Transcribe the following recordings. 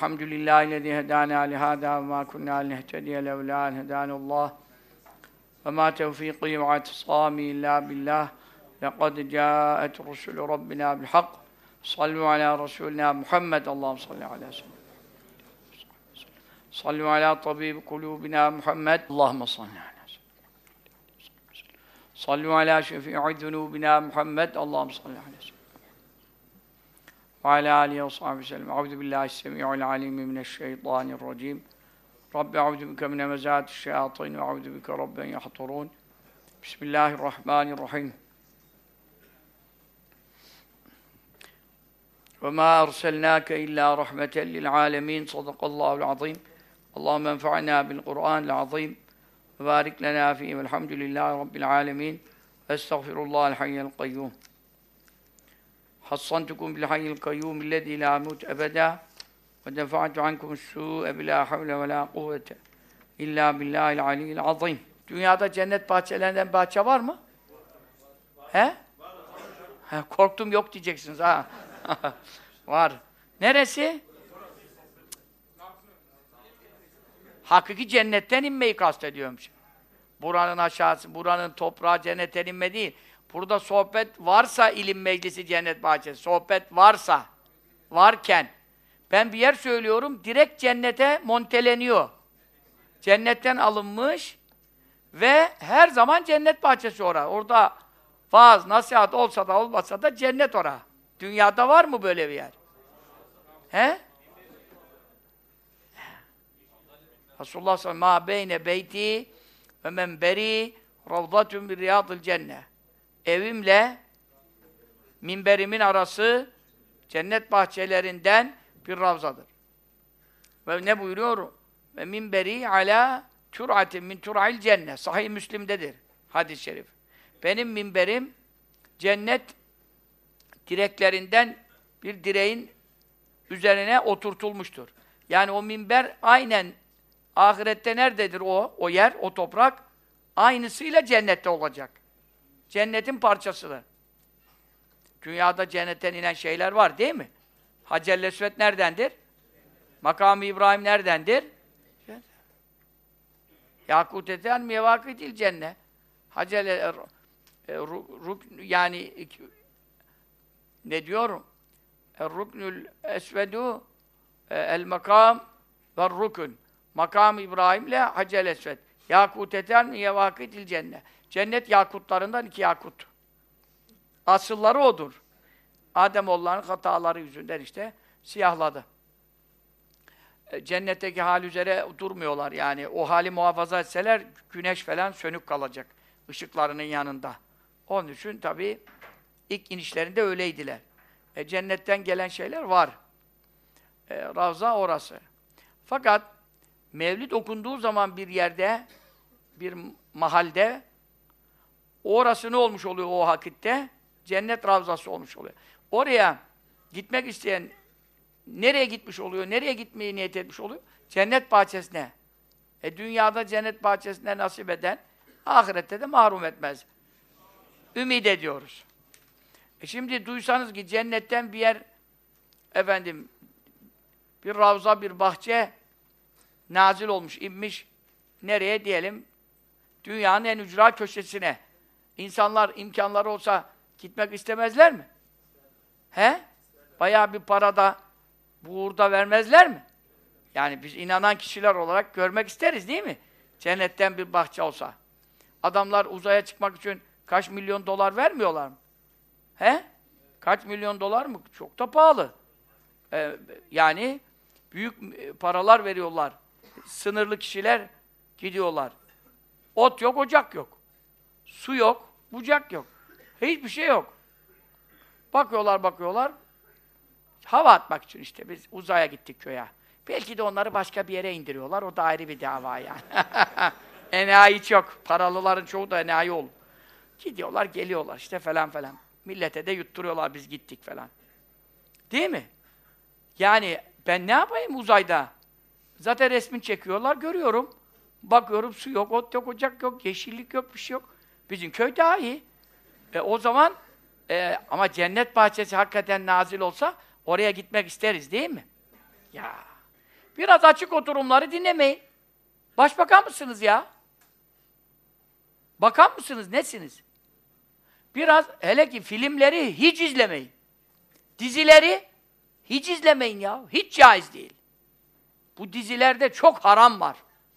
Elhamdülillahi hedâna lihâdâ ve mâ kunnâ linehtediye levlâ en hedânallâh ve mâ tevfîqî ve i'tisâmî illâ billah lekad câet rusulü rabbina bilhak sallu alâ rasûlinâ Muhammed Allahümme salli alâ sellem sallu alâ tabîb kulûbina Muhammed Allahümme salli alâ sellem sallu alâ şefî'i zunûbina Muhammed Allahümme salli alâ sellem ve alâ âlihi ve sahbihi sellem. Euzu billahi s-semî'il alîm mineşşeytânirracîm. Rabbi euzu bike min hemezâti'ş-şeyâtîn ve euzu bike rabben yahturûn. Bismillahirrahmanirrahim. Ve mâ erselnâke illâ rahmeten lil'âlemîn. Sadakallâhu'l azîm. Allahümme enfa'nâ bil Kur'ânil azîm. Ve bârik lenâ fîhî velhamdülillâhi rabbil âlemîn. Estağfirullâhel hayyel kayyûm. Hassantukum bil hayyil kayyum illezî lâ yemût ebedâ ve defa'tu ankumus-sû'e bilâ havle ve lâ kuvvete illâ billâhil aliyyil azîm. Dünyada cennet bahçelerinden bahçe var mı? He? Korktum yok diyeceksiniz ha. Var. Neresi? Hakiki cennetten inmeyi kastediyorum şimdi. Buranın aşağısı, buranın toprağı cennetten inme değil. Burada sohbet varsa ilim meclisi cennet bahçesi, sohbet varsa, varken, ben bir yer söylüyorum, direkt cennete monteleniyor. Cennetten alınmış ve her zaman cennet bahçesi orada. Orada vaaz, nasihat olsa da olmasa da cennet orada. Dünyada var mı böyle bir yer? He? Resulullah sallallahu aleyhi ve sellem, "Mâ beyne beyti ve menberi ravdatun bir riyâdil cennet." Evimle minberimin arası cennet bahçelerinden bir ravzadır. Ve ne buyuruyor? Ve minberi ala tur'atin min tur'il cennet. Sahih Müslim'dedir hadis-i şerif. Benim minberim cennet direklerinden bir direğin üzerine oturtulmuştur. Yani o minber aynen ahirette nerededir o yer, o toprak? Aynısıyla cennette olacak. Cennetin parçasıdır. Dünyada cennetten inen şeyler var değil mi? Hacer-i Esved neredendir? Makam-ı İbrahim neredendir? Yakut-eten mevâkîtil cennet. Hacer yani ne diyorum? Er-ruknül esvedu el-makam ver-rukun. Makam-ı İbrahim ile Hacer-i Esved. Yakut-eten mevâkîtil cennet. Cennet yakutlarından 2 yakut. Asılları odur. Ademoğullarının hataları yüzünden işte siyahladı. Cennetteki hal üzere durmuyorlar yani. O hali muhafaza etseler güneş falan sönük kalacak. Işıklarının yanında. Onun için tabii ilk inişlerinde öyleydiler. Cennetten gelen şeyler var. Ravza orası. Fakat Mevlid okunduğu zaman bir yerde, bir mahalde orası ne olmuş oluyor o vakitte? Cennet ravzası olmuş oluyor. Oraya gitmek isteyen nereye gitmiş oluyor? Nereye gitmeyi niyet etmiş oluyor? Cennet bahçesine. Dünyada cennet bahçesine nasip eden ahirette de mahrum etmez. Ümid ediyoruz. Şimdi duysanız ki cennetten bir yer efendim bir ravza, bir bahçe nazil olmuş, inmiş. Nereye diyelim? Dünyanın en ücra köşesine. İnsanlar imkanları olsa gitmek istemezler mi? He? Bayağı bir parada, buğurda vermezler mi? Yani biz inanan kişiler olarak görmek isteriz değil mi? Cennetten bir bahçe olsa. Adamlar uzaya çıkmak için kaç milyon dolar vermiyorlar mı? He? Kaç milyon dolar mı? Çok da pahalı. Yani büyük paralar veriyorlar. Sınırlı kişiler gidiyorlar. Ot yok, ocak yok. Su yok, bucak yok. Hiçbir şey yok. Bakıyorlar. Hava atmak için işte biz uzaya gittik köye. Belki de onları başka bir yere indiriyorlar. O da ayrı bir dava yani. Enayi çok. Paralıların çoğu da enayi olur. Gidiyorlar, geliyorlar işte falan. Millete de yutturuyorlar biz gittik falan. Değil mi? Yani ben ne yapayım uzayda? Zaten resmini çekiyorlar, görüyorum. Bakıyorum su yok, ot yok, ocak yok, yeşillik yok, bir şey yok. Bizim köy daha iyi. O zaman ama cennet bahçesi hakikaten nazil olsa oraya gitmek isteriz değil mi? Ya Biraz açık oturumları dinlemeyin. Başbakan mısınız ya? Bakan mısınız? Nesiniz? Biraz, hele ki filmleri hiç izlemeyin. Dizileri hiç izlemeyin ya. Hiç caiz değil. Bu dizilerde çok haram var.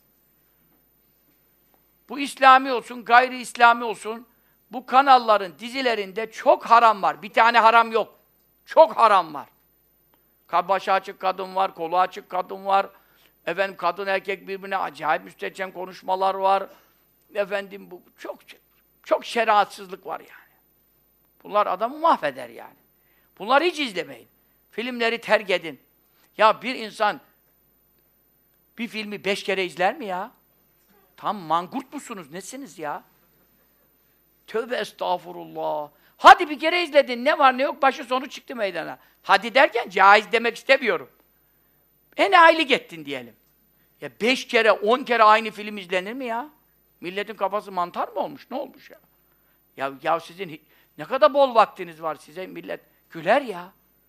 Bu İslami olsun, gayri İslami olsun, bu kanalların dizilerinde çok haram var. Bir tane haram yok. Çok haram var. Başı açık kadın var, kolu açık kadın var. Efendim kadın erkek birbirine acayip müstehcen konuşmalar var. Efendim bu çok şeriatsızlık var yani. Bunlar adamı mahveder yani. Bunları hiç izlemeyin. Filmleri terk edin. Ya bir insan bir filmi 5 kere izler mi ya? Tam mangurt musunuz? Nesiniz ya? Tövbe estağfurullah. Hadi bir kere izledin. Ne var ne yok başı sonu çıktı meydana. Hadi derken caiz demek istemiyorum. Enayilik ettin diyelim. Ya 5 kere 10 kere aynı film izlenir mi ya? Milletin kafası mantar mı olmuş? Ne olmuş ya? Ya sizin ne kadar bol vaktiniz var size millet. Güler ya.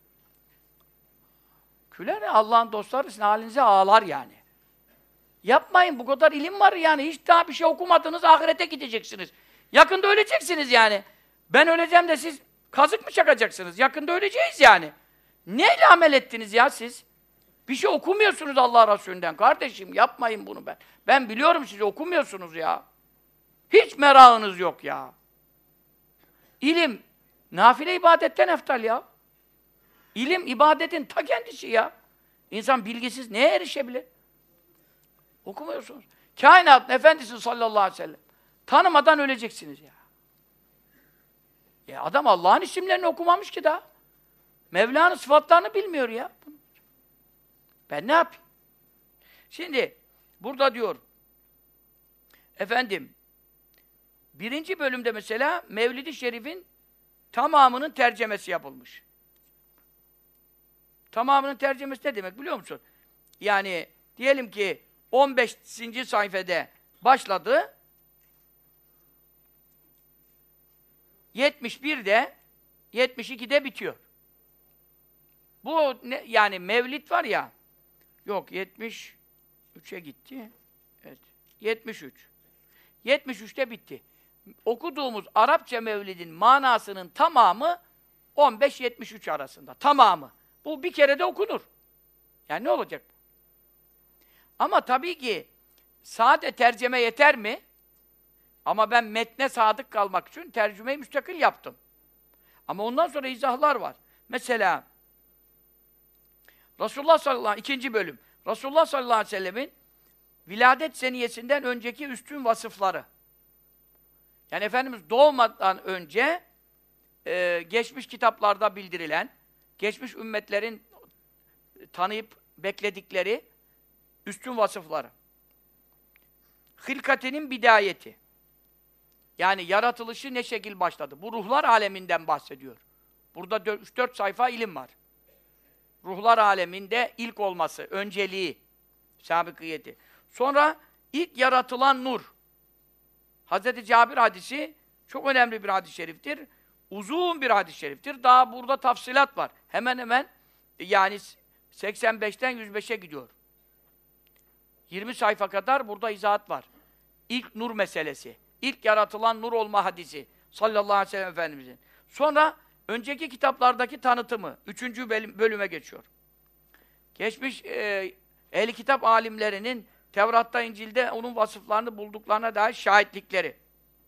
Güler ya. Allah'ın dostları sizin halinize ağlar yani. Yapmayın. Bu kadar ilim var yani. Hiç daha bir şey okumadınız. Ahirete gideceksiniz. Yakında öleceksiniz yani. Ben öleceğim de siz kazık mı çakacaksınız? Yakında öleceğiz yani. Neyle amel ettiniz ya siz? Bir şey okumuyorsunuz Allah Resulü'nden. Kardeşim yapmayın bunu ben. Ben biliyorum siz okumuyorsunuz ya. Hiç merakınız yok ya. İlim, nafile ibadetten eftal ya. İlim, ibadetin ta kendisi ya. İnsan bilgisiz neye erişebilir? Okumuyorsunuz. Kainatın efendisi sallallahu aleyhi ve sellem. Tanımadan öleceksiniz ya. Ya adam Allah'ın isimlerini okumamış ki daha. Mevla'nın sıfatlarını bilmiyor ya. Ben ne yapayım? Şimdi burada diyor efendim 1. bölümde mesela Mevlid-i Şerif'in tamamının tercemesi yapılmış. Tamamının tercemesi ne demek biliyor musun? Yani diyelim ki 15. sayfada başladı. 71'de 72'de bitiyor. Bu yani Mevlid var ya. Yok 73'e gitti. Evet. 73. 73'te bitti. Okuduğumuz Arapça Mevlid'in manasının tamamı 15-73 arasında. Tamamı. Bu bir kere de okunur. Yani ne olacak? Ama tabii ki sade tercüme yeter mi? Ama ben metne sadık kalmak için tercümeyi müstakil yaptım. Ama ondan sonra izahlar var. Mesela Resulullah sallallahu aleyhi ve sellem 2. bölüm. Resulullah sallallahu aleyhi ve sellemin viladet seniyesinden önceki üstün vasıfları. Yani Efendimiz doğmadan önce geçmiş kitaplarda bildirilen, geçmiş ümmetlerin tanıyıp bekledikleri üstün vasıfları. Hilkatinin bidayeti. Yani yaratılışı ne şekil başladı? Bu ruhlar aleminden bahsediyor. Burada 3-4 sayfa ilim var. Ruhlar aleminde ilk olması, önceliği, sabıkiyeti. Sonra ilk yaratılan nur. Hz. Cabir hadisi çok önemli bir hadis-i şeriftir. Uzun bir hadis-i şeriftir. Daha burada tafsilat var. Hemen hemen yani 85'ten 105'e gidiyor. 20 sayfa kadar burada izahat var. İlk nur meselesi. İlk yaratılan nur olma hadisi. Sallallahu aleyhi ve sellem Efendimizin. Sonra önceki kitaplardaki tanıtımı. 3. bölüme geçiyor. Geçmiş ehli kitap alimlerinin Tevrat'ta, İncil'de onun vasıflarını bulduklarına dair şahitlikleri.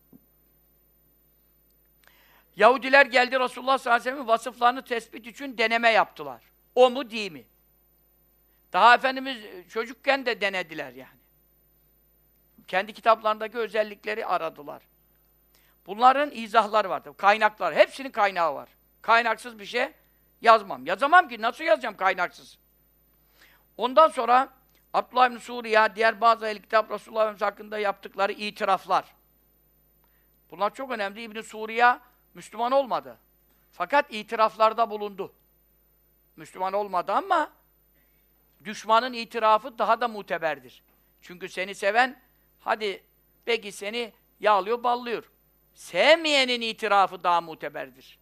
Yahudiler geldi Resulullah sallallahu aleyhi ve sellem'in vasıflarını tespit için deneme yaptılar. O mu, değil mi? Daha Efendimiz çocukken de denediler yani. Kendi kitaplarındaki özellikleri aradılar. Bunların izahları vardır, kaynaklar. Hepsinin kaynağı var. Kaynaksız bir şey yazmam. Yazamam ki, nasıl yazacağım kaynaksız? Ondan sonra Abdullah ibn Suriye, diğer bazı ehl-i kitap Resulullah Efendimiz hakkında yaptıkları itiraflar. Bunlar çok önemli. İbn Suriye Müslüman olmadı. Fakat itiraflarda bulundu. Müslüman olmadı ama düşmanın itirafı daha da muteberdir. Çünkü seni seven, hadi belki seni yağlıyor, ballıyor. Sevmeyenin itirafı daha muteberdir.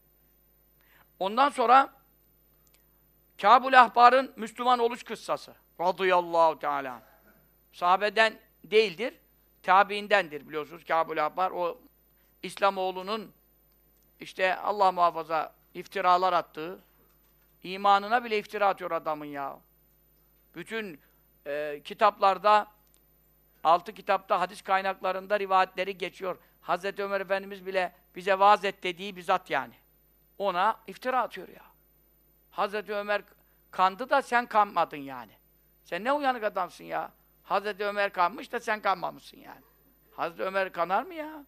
Ondan sonra Kâb-ül Ahbâr'ın Müslüman oluş kıssası. radıyallahu teala. Sahabeden değildir, tabiindendir biliyorsunuz. Kâb-ül Ahbar, o İslamoğlu'nun işte Allah muhafaza iftiralar attığı, imanına bile iftira atıyor adamın ya. Bütün kitaplarda, 6 kitapta, hadis kaynaklarında rivayetleri geçiyor. Hazreti Ömer Efendimiz bile bize vaaz et dediği bir zat yani. Ona iftira atıyor ya. Hazreti Ömer kandı da sen kanmadın yani. Sen ne uyanık adamsın ya. Hazreti Ömer kanmış da sen kanmamışsın yani. Hazreti Ömer kanar mı ya?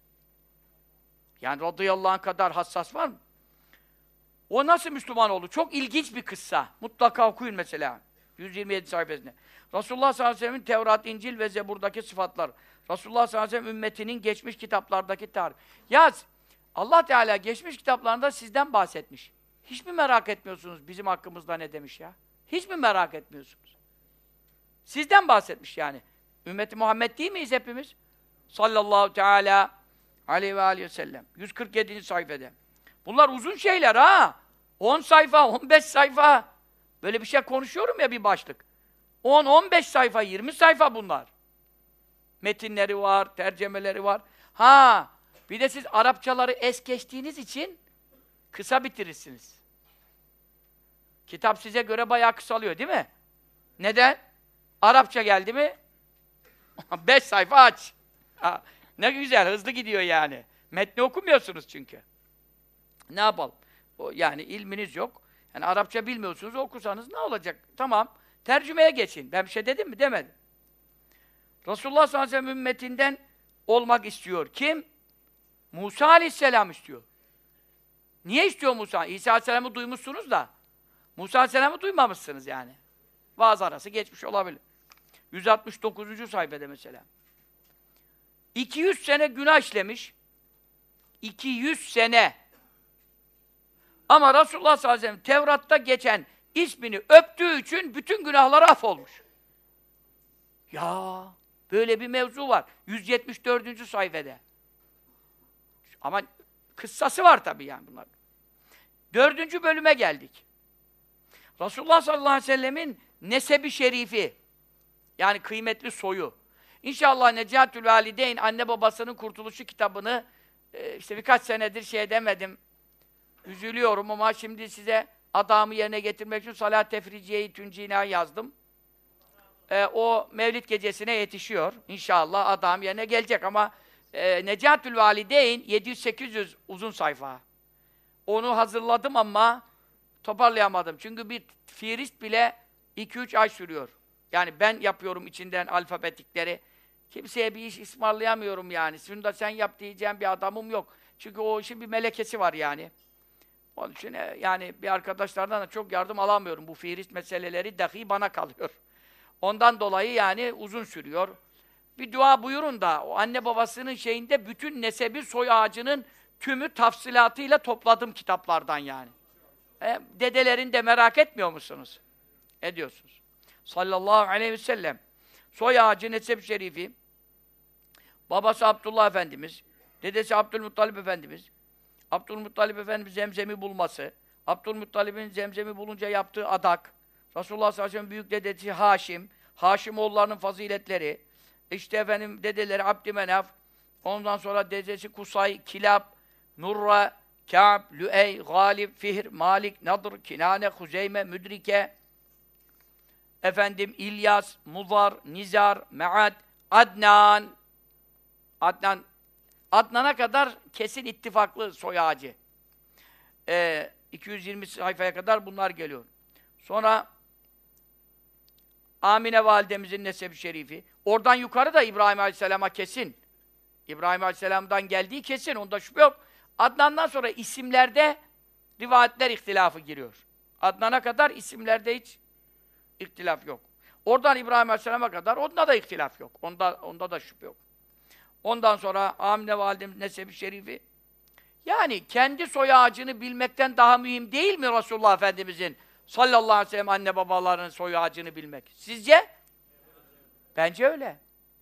Yani radıyallahu anh kadar hassas var mı? O nasıl Müslüman oldu? Çok ilginç bir kıssa. Mutlaka okuyun mesela. 127 sayfasında. Resulullah sallallahu aleyhi ve sellem'in Tevrat, İncil ve Zebur'daki sıfatlar. Resulullah sallallahu aleyhi ve sellem ümmetinin geçmiş kitaplardaki tarih. Ya Allah Teala geçmiş kitaplarında sizden bahsetmiş. Hiç mi merak etmiyorsunuz bizim hakkımızda ne demiş ya? Hiç mi merak etmiyorsunuz? Sizden bahsetmiş yani. Ümmeti Muhammed değil miyiz hepimiz? Sallallahu teala aleyhi ve aleyhi ve sellem. 147. sayfada. Bunlar uzun şeyler ha. 10 sayfa, 15 sayfa. Böyle bir şey konuşuyorum ya bir başlık. 10, 15 sayfa, 20 sayfa bunlar. Metinleri var, tercemeleri var. Ha, bir de siz Arapçaları es geçtiğiniz için kısa bitirirsiniz. Kitap size göre bayağı kısalıyor değil mi? Neden? Arapça geldi mi? 5 sayfa aç. Ha, ne güzel, hızlı gidiyor yani. Metni okumuyorsunuz çünkü. Ne yapalım? Yani ilminiz yok. Yani Arapça bilmiyorsunuz, okusanız ne olacak? Tamam, tercümeye geçin. Ben bir şey dedim mi? Demedim. Resulullah sallallahu aleyhi ve sellem ümmetinden olmak istiyor. Kim? Musa aleyhisselam istiyor. Niye istiyor Musa? İsa aleyhisselam'ı duymuşsunuz da Musa aleyhisselam'ı duymamışsınız yani. Vaaz arası geçmiş olabilir. 169. sayfada mesela. 200 sene günah işlemiş. 200 sene. Ama Resulullah sallallahu aleyhi ve sellem Tevrat'ta geçen ismini öptüğü için bütün günahları affolmuş. Ya böyle bir mevzu var. 174. sayfada. Ama kıssası var tabii yani bunlar. 4. bölüme geldik. Resulullah sallallahu aleyhi ve sellemin nesebi şerifi, yani kıymetli soyu. İnşallah Necatül Valideyn, anne babasının kurtuluşu kitabını işte birkaç senedir şey demedim. Üzülüyorum ama şimdi size adamı yerine getirmek için Salat Tefriciye-i Tüncina yazdım. O Mevlid gecesine yetişiyor. İnşallah adam yerine gelecek ama Necatül Valideyn 700-800 uzun sayfa. Onu hazırladım ama toparlayamadım. Çünkü bir fihrist bile 2-3 ay sürüyor. Yani ben yapıyorum içinden alfabetikleri. Kimseye bir iş ısmarlayamıyorum yani. Şunu da sen yap diyeceğim bir adamım yok. Çünkü o işin bir melekesi var yani. Onun için yani bir arkadaşlardan da çok yardım alamıyorum. Bu fihrist meseleleri dahi bana kalıyor. Ondan dolayı yani uzun sürüyor. Bir dua buyurun da o anne babasının şeyinde bütün nesebi soy ağacının tümü tafsilatıyla topladım kitaplardan yani. Dedelerin de merak etmiyor musunuz? Ediyorsunuz. Sallallahu aleyhi ve sellem. Soy ağacı nesep şerifi. Babası Abdullah Efendimiz, dedesi Abdülmuttalip Efendimiz. Abdülmuttalip Efendimiz Zemzem'i bulması. Abdülmuttalip'in Zemzem'i bulunca yaptığı adak. Resulullah sallallahu aleyhi ve sellem büyük dedesi Haşim. Haşimoğullarının faziletleri. İşte efendim dedeleri Abdümenaf. Ondan sonra dedesi Kusay, Kilab, Murra, Kâb, Lüey, Galib, Fihr, Malik, Nadr, Kinane, Huzeyme, Müdrike, efendim İlyas, Muzar, Nizar, Me'ad, Adnan. Adnan'a kadar kesin ittifaklı soy ağacı. 220 sayfaya kadar bunlar geliyor. Sonra Amine validemizin nesebi şerifi. Oradan yukarı da İbrahim Aleyhisselam'a kesin. İbrahim Aleyhisselam'dan geldiği kesin. Onda şüphe yok. Adnan'dan sonra isimlerde rivayetler ihtilafı giriyor. Adnan'a kadar isimlerde hiç ihtilaf yok. Oradan İbrahim Aleyhisselam'a kadar onda da ihtilaf yok. Onda da şüphe yok. Ondan sonra Amine validemizin nesebi şerifi. Yani kendi soy ağacını bilmekten daha mühim değil mi Resulullah Efendimizin sallallahu aleyhi ve sellem anne babalarının soy ağacını bilmek? Sizce? Bence öyle.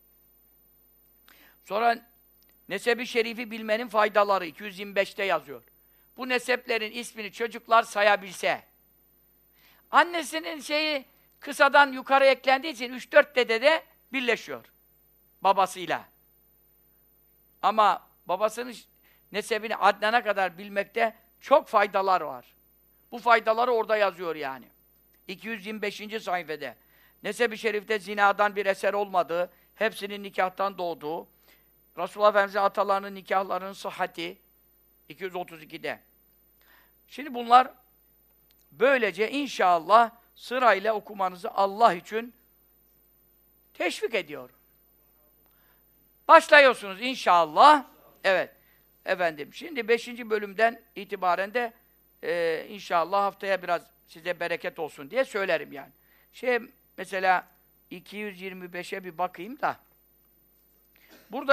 Sonra nesebi şerifi bilmenin faydaları 225'te yazıyor. Bu neseplerin ismini çocuklar sayabilse, annesinin kısadan yukarı eklendiği için 3-4 dede de birleşiyor babasıyla. Ama babasının nesebini Adnan'a kadar bilmekte çok faydalar var. Bu faydaları orada yazıyor yani. 225. sayfede. Neseb-i şerifte zinadan bir eser olmadığı, hepsinin nikahtan doğduğu, Resulullah Efendimiz'in atalarının nikahlarının sıhhati 232'de. Şimdi bunlar böylece inşallah sırayla okumanızı Allah için teşvik ediyor. Başlıyorsunuz inşallah. Evet. Efendim, şimdi 5. bölümden itibaren de inşallah haftaya biraz size bereket olsun diye söylerim yani. Mesela 225'e bir bakayım da. Burada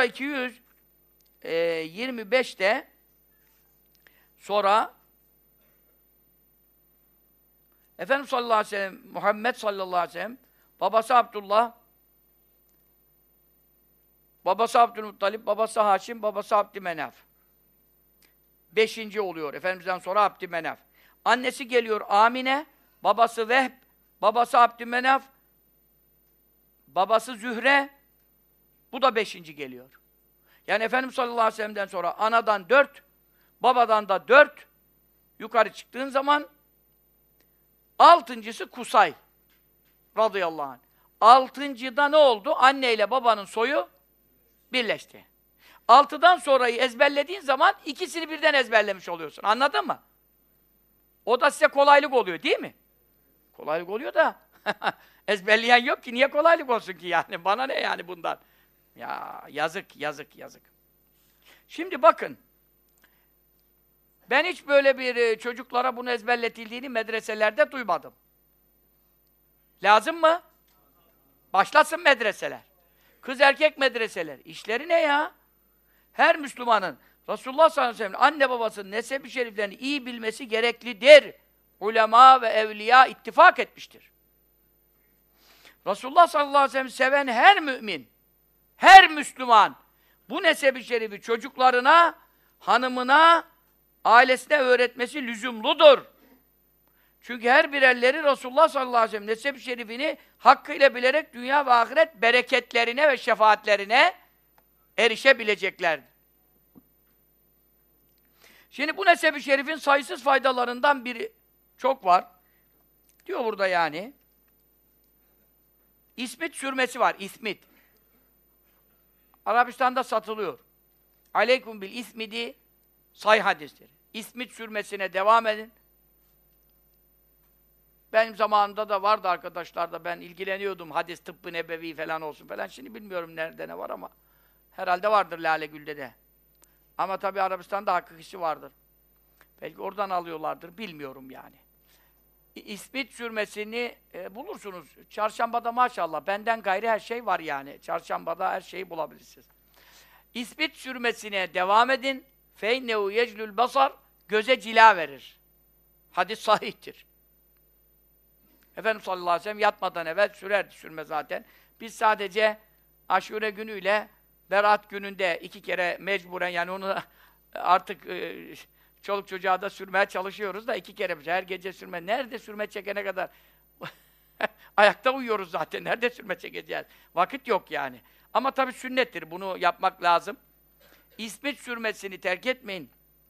225'te sonra Efendimiz sallallahu aleyhi ve sellem, Muhammed sallallahu aleyhi ve sellem, babası Abdullah, babası Abdülmuttalip, babası Haşim, babası Abdümenaf. 5. oluyor. Efendimiz'den sonra Abdümenaf. Annesi geliyor Amine, babası Vehb, babası Abdümenaf, babası Zühre, bu da 5. geliyor. Yani Efendimiz sallallahu aleyhi ve sellem'den sonra anadan 4, babadan da 4, yukarı çıktığın zaman 6.'sı Kusay radıyallahu anh. 6.'da ne oldu? Anne ile babanın soyu birleşti. 6'dan sonrayı ezberlediğin zaman ikisini birden ezberlemiş oluyorsun. Anladın mı? O da size kolaylık oluyor değil mi? Kolaylık oluyor da ezberleyen yok ki. Niye kolaylık olsun ki yani? Bana ne yani bundan? Ya yazık, yazık, yazık. Şimdi bakın. Ben hiç böyle bir çocuklara bunu ezberletildiğini medreselerde duymadım. Lazım mı? Başlasın medreseler. Kız erkek medreseler. İşleri ne ya? Her Müslümanın Resulullah sallallahu aleyhi ve sellem anne babasının nesep-i şeriflerini iyi bilmesi gereklidir. Ulema ve evliya ittifak etmiştir. Resulullah sallallahu aleyhi ve sellem seven her mümin, her Müslüman bu nesep-i şerifi çocuklarına, hanımına, ailesine öğretmesi lüzumludur. Çünkü her birerleri Resulullah sallallahu aleyhi ve sellem nesep-i şerifini hakkıyla bilerek dünya ve ahiret bereketlerine ve şefaatlerine erişebileceklerdir. Şimdi bu nesep-i şerifin sayısız faydalarından biri çok var. Diyor burada yani. İsmit sürmesi var, İsmit. Arabistan'da satılıyor. Aleyküm bil ismidi sahih hadistir. İsmit sürmesine devam edin. Benim zamanımda da vardı arkadaşlar ben ilgileniyordum. Hadis, tıbbı nebevi falan olsun falan. Şimdi bilmiyorum nerede ne var ama herhalde vardır Lale Gül'de de. Ama tabii Arabistan'da hakikisi vardır. Belki oradan alıyorlardır. Bilmiyorum yani. İsmit sürmesini bulursunuz. Çarşambada maşallah. Benden gayri her şey var yani. Çarşambada her şeyi bulabilirsiniz. İsmit sürmesine devam edin. فَاِنَّهُ يَجْلُ الْبَصَرِ Göze cila verir. Hadis sahihtir. Efendimiz sallallahu aleyhi ve sellem yatmadan evvel sürerdi, sürme zaten. Biz sadece Aşure günüyle Berat gününde 2 kere mecburen yani onu artık çoluk çocuğa da sürmeye çalışıyoruz da 2 kere her gece sürme. Nerede sürme çekene kadar? Ayakta uyuyoruz zaten. Nerede sürme çekeceğiz? Vakit yok yani. Ama tabii sünnettir. Bunu yapmak lazım. İsmit sürmesini terk etmeyin.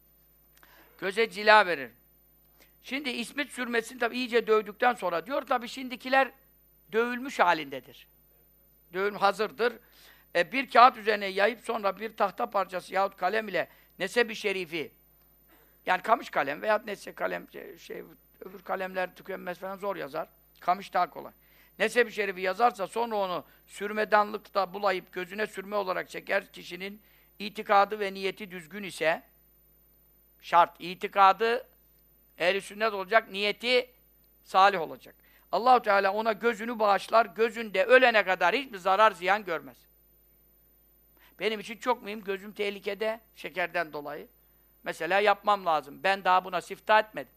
Göze cila verir. Şimdi ismit sürmesini tabii iyice dövdükten sonra diyor tabii şimdikiler dövülmüş halindedir. Dövülmüş hazırdır. Bir kağıt üzerine yayıp sonra bir tahta parçası yahut kalem ile neseb-i şerifi yani kamış kalem veya neyse kalem öbür kalemler tükenmez falan zor yazar. Kamış daha kolay. Neseb-i şerifi yazarsa sonra onu sürmedanlıkta bulayıp gözüne sürme olarak çeker kişinin itikadı ve niyeti düzgün ise şart. İtikadı ehl-i sünnet olacak, niyeti salih olacak. Allah-u Teala ona gözünü bağışlar, gözünde ölene kadar hiçbir zarar ziyan görmez. Benim için çok mühim, gözüm tehlikede, şekerden dolayı. Mesela yapmam lazım. Ben daha buna siftah etmedim.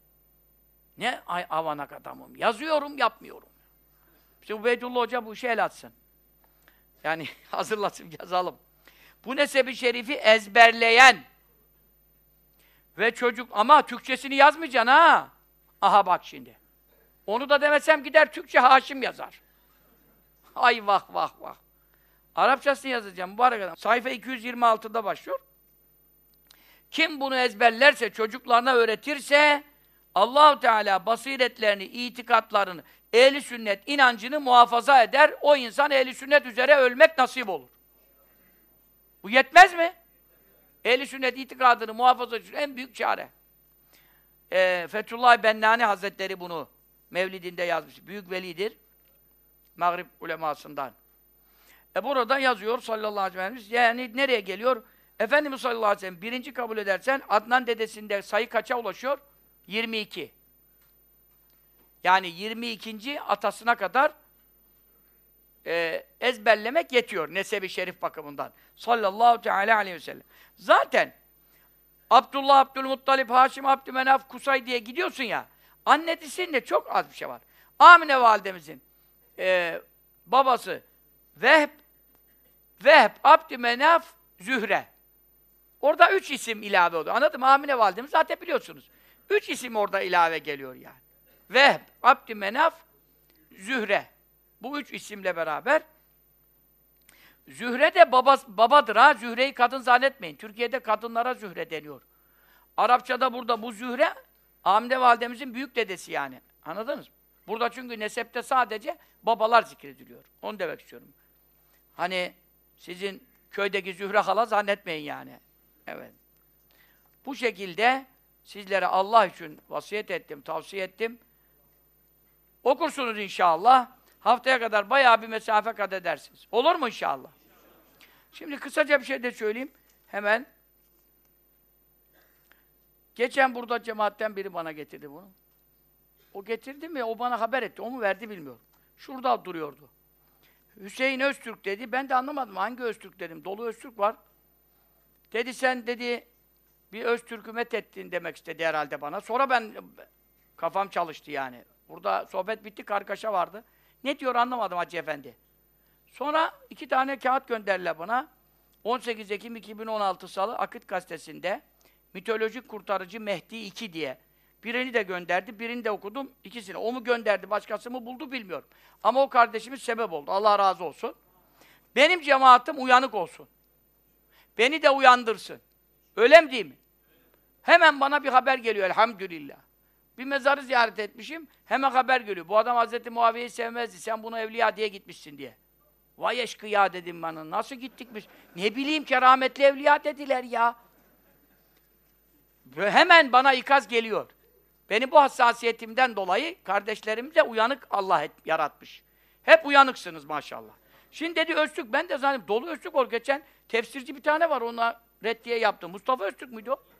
Ne avanak adamım. Yazıyorum, yapmıyorum. İşte Ubeydullah Hoca bu işe el atsın. Yani hazırlasın, yazalım. Bu neseb-i şerifi ezberleyen ve çocuk, ama Türkçesini yazmayacaksın ha. Aha bak şimdi. Onu da demesem gider Türkçe Haşim yazar. Ay vah vah vah. Arapçasını yazacağım mübarek adam. Sayfa 226'da başlıyor. Kim bunu ezberlerse, çocuklarına öğretirse Allah-u Teala basiretlerini, itikatlarını, ehli sünnet inancını muhafaza eder. O insan ehli sünnet üzere ölmek nasip olur. Bu yetmez mi? Ehli sünnet itikadını muhafaza için en büyük çare. Fethullah Bennani Hazretleri bunu Mevlidinde yazmış. Büyük velidir. Mağrib ulemasından. Burada yazıyor sallallahu aleyhi ve sellem. Yani nereye geliyor? Efendimiz sallallahu aleyhi ve sellem birinci kabul edersen Adnan dedesinde sayı kaça ulaşıyor? 22. Yani 22. atasına kadar ezberlemek yetiyor nesebi şerif bakımından. Sallallahu teala aleyhi ve sellem. Zaten Abdullah, Abdülmuttalip, Haşim, Abdümenaf, Kusay diye gidiyorsun ya, annesinde çok az bir şey var. Amine validemizin babası Vehb, Abdümenaf, Zühre. Orada 3 isim ilave oldu. Anladın mı? Amine validemiz zaten biliyorsunuz. 3 isim orada ilave geliyor yani. Vehb, Abdümenaf, Zühre. Bu 3 isimle beraber. Zühre de babadır ha. Zühre'yi kadın zannetmeyin. Türkiye'de kadınlara Zühre deniyor. Arapçada burada bu Zühre, Amine validemizin büyük dedesi yani. Anladınız mı? Burada çünkü nesepte sadece babalar zikrediliyor. Onu demek istiyorum. Hani sizin köydeki Zühre hala zannetmeyin yani. Evet. Bu şekilde sizlere Allah için vasiyet ettim, tavsiye ettim. Okursunuz inşallah. Haftaya kadar bayağı bir mesafe kat edersiniz. Olur mu inşallah? Şimdi kısaca bir şey de söyleyeyim. Hemen. Geçen burada cemaatten biri bana getirdi bunu. O getirdi mi? O bana haber etti. O mu verdi bilmiyorum. Şurada duruyordu. Hüseyin Öztürk dedi. Ben de anlamadım. Hangi Öztürk dedim. Dolu Öztürk var. Dedi sen dedi bir Öztürk'ü methettin demek istedi herhalde bana. Sonra ben kafam çalıştı yani. Burada sohbet bitti. Kargaşa vardı. Ne diyor anlamadım Hacı Efendi. Sonra 2 tane kağıt gönderdiler bana. 18 Ekim 2016 Salı Akit Gazetesi'nde Mitolojik Kurtarıcı Mehdi 2 diye. Birini de gönderdi, birini de okudum, ikisini. O mu gönderdi, başkası mı buldu bilmiyorum. Ama o kardeşimiz sebep oldu. Allah razı olsun. Benim cemaatim uyanık olsun. Beni de uyandırsın. Öyle mi değil mi? Hemen bana bir haber geliyor elhamdülillah. Bir mezarı ziyaret etmişim, hemen haber geliyor. Bu adam Hazreti Muaviye'yi sevmezdi, sen bunu evliya diye gitmişsin diye. Vay eşkıya dedim bana, nasıl gittik biz? Ne bileyim kerametli evliya dediler ya. Ve hemen bana ikaz geliyor. Beni bu hassasiyetimden dolayı kardeşlerim de uyanık Allah yaratmış. Hep uyanıksınız maşallah. Şimdi dedi Öztürk, ben de zannediyorum Dolu Öztürk ol. Geçen tefsirci bir tane var, ona reddiye yaptım. Mustafa Öztürk müydü o?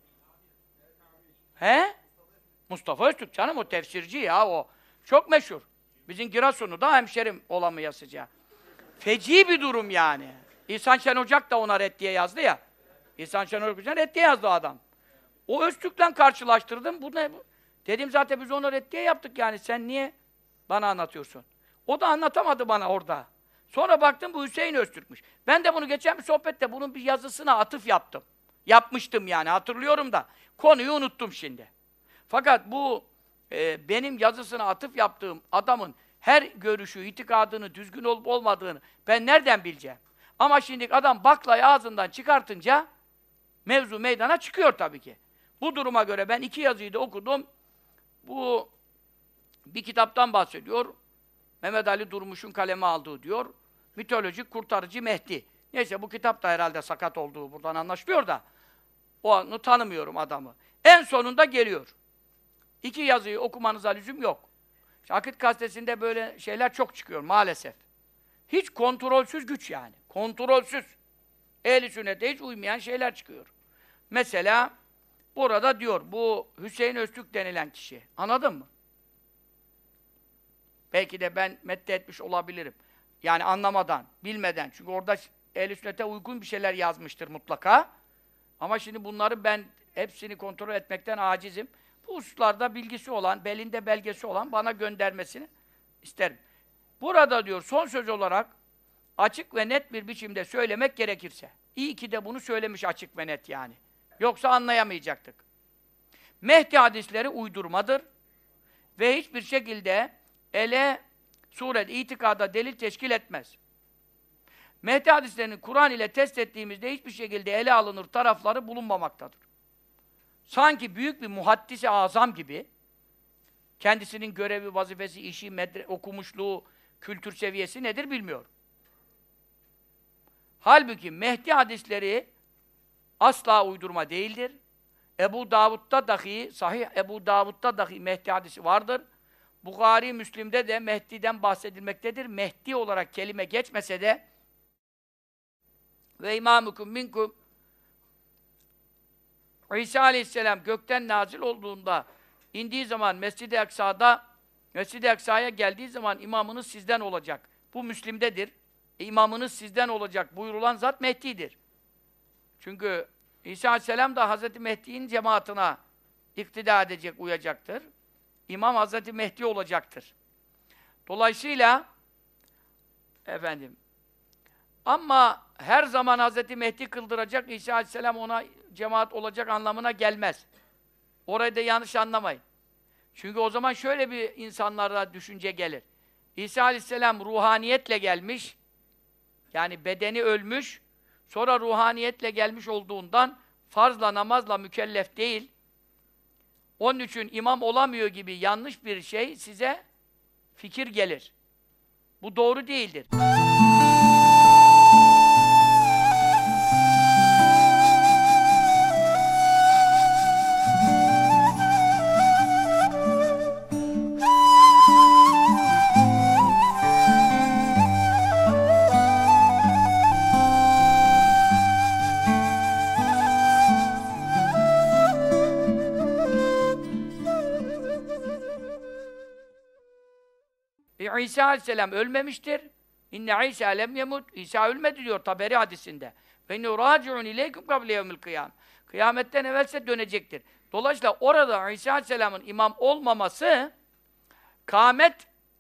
He? Mustafa Öztürk canım, o tefsirci ya o. Çok meşhur. Bizim Giresun'u da hemşerim olamayasıca. Feci bir durum yani. İhsan Şen Ocak da ona reddiye yazdı ya. İhsan Şen Ocak'tan reddiye yazdı o adam. O Öztürk'le karşılaştırdım. Bu ne? Dedim zaten biz ona reddiye yaptık yani. Sen niye bana anlatıyorsun? O da anlatamadı bana orada. Sonra baktım bu Hüseyin Öztürk'müş. Ben de bunu geçen bir sohbette bunun bir yazısına atıf yaptım. Yapmıştım yani hatırlıyorum da. Konuyu unuttum şimdi. Fakat bu benim yazısına atıf yaptığım adamın her görüşü, itikadını, düzgün olup olmadığını ben nereden bileceğim? Ama şimdi adam baklayı ağzından çıkartınca mevzu meydana çıkıyor tabii ki. Bu duruma göre ben 2 yazıyı da okudum. Bu bir kitaptan bahsediyor. Mehmet Ali Durmuş'un kaleme aldığı diyor. Mitolojik Kurtarıcı Mehdi. Neyse bu kitap da herhalde sakat olduğu buradan anlaşılıyor da. Onu tanımıyorum adamı. En sonunda geliyor. 2 yazıyı okumanıza lüzum yok. Akit Gazetesi'nde böyle şeyler çok çıkıyor maalesef. Hiç kontrolsüz güç yani. Kontrolsüz. Ehl-i sünnete hiç uymayan şeyler çıkıyor. Mesela burada diyor bu Hüseyin Öztürk denilen kişi. Anladın mı? Belki de ben medde etmiş olabilirim. Yani anlamadan, bilmeden. Çünkü orada ehl-i sünnete uygun bir şeyler yazmıştır mutlaka. Ama şimdi bunları ben hepsini kontrol etmekten acizim. Bu hususlarda bilgisi olan, belinde belgesi olan bana göndermesini isterim. Burada diyor son söz olarak açık ve net bir biçimde söylemek gerekirse. İyi ki de bunu söylemiş açık ve net yani. Yoksa anlayamayacaktık. Mehdi hadisleri uydurmadır. Ve hiçbir şekilde suret, itikada delil teşkil etmez. Mehdi hadislerini Kur'an ile test ettiğimizde hiçbir şekilde ele alınır tarafları bulunmamaktadır. Sanki büyük bir muhaddis-i azam gibi, kendisinin görevi, vazifesi, işi, okumuşluğu, kültür seviyesi nedir bilmiyor. Halbuki Mehdi hadisleri asla uydurma değildir. Ebu Davud'da dahi, Sahih Ebu Davud'da dahi Mehdi hadisi vardır. Buhari, Müslim'de de Mehdi'den bahsedilmektedir. Mehdi olarak kelime geçmese de ve imamukum minkum İsa Aleyhisselam gökten nazil olduğunda indiği zaman Mescid-i Aksa'ya geldiği zaman imamınız sizden olacak. Bu Müslim'dedir. İmamınız sizden olacak buyurulan zat Mehdi'dir. Çünkü İsa Aleyhisselam da Hazreti Mehdi'nin cemaatine iktida edecek, uyacaktır. İmam Hazreti Mehdi olacaktır. Dolayısıyla ama her zaman Hazreti Mehdi kıldıracak, İsa Aleyhisselam ona cemaat olacak anlamına gelmez. Orayı da yanlış anlamayın. Çünkü o zaman şöyle bir insanlara düşünce gelir. İsa Aleyhisselam ruhaniyetle gelmiş, yani bedeni ölmüş, sonra ruhaniyetle gelmiş olduğundan farzla, namazla mükellef değil. Onun için imam olamıyor gibi yanlış bir şey size fikir gelir. Bu doğru değildir. İsa Aleyhisselam ölmemiştir. İnne İsa lem yemut. İsa ölmedi diyor Taberi hadisinde. Ve inne raciun ileykum kable yevmil kıyam. Kıyametten evvelse dönecektir. Dolayısıyla orada İsa Aleyhisselam'ın imam olmaması kâmet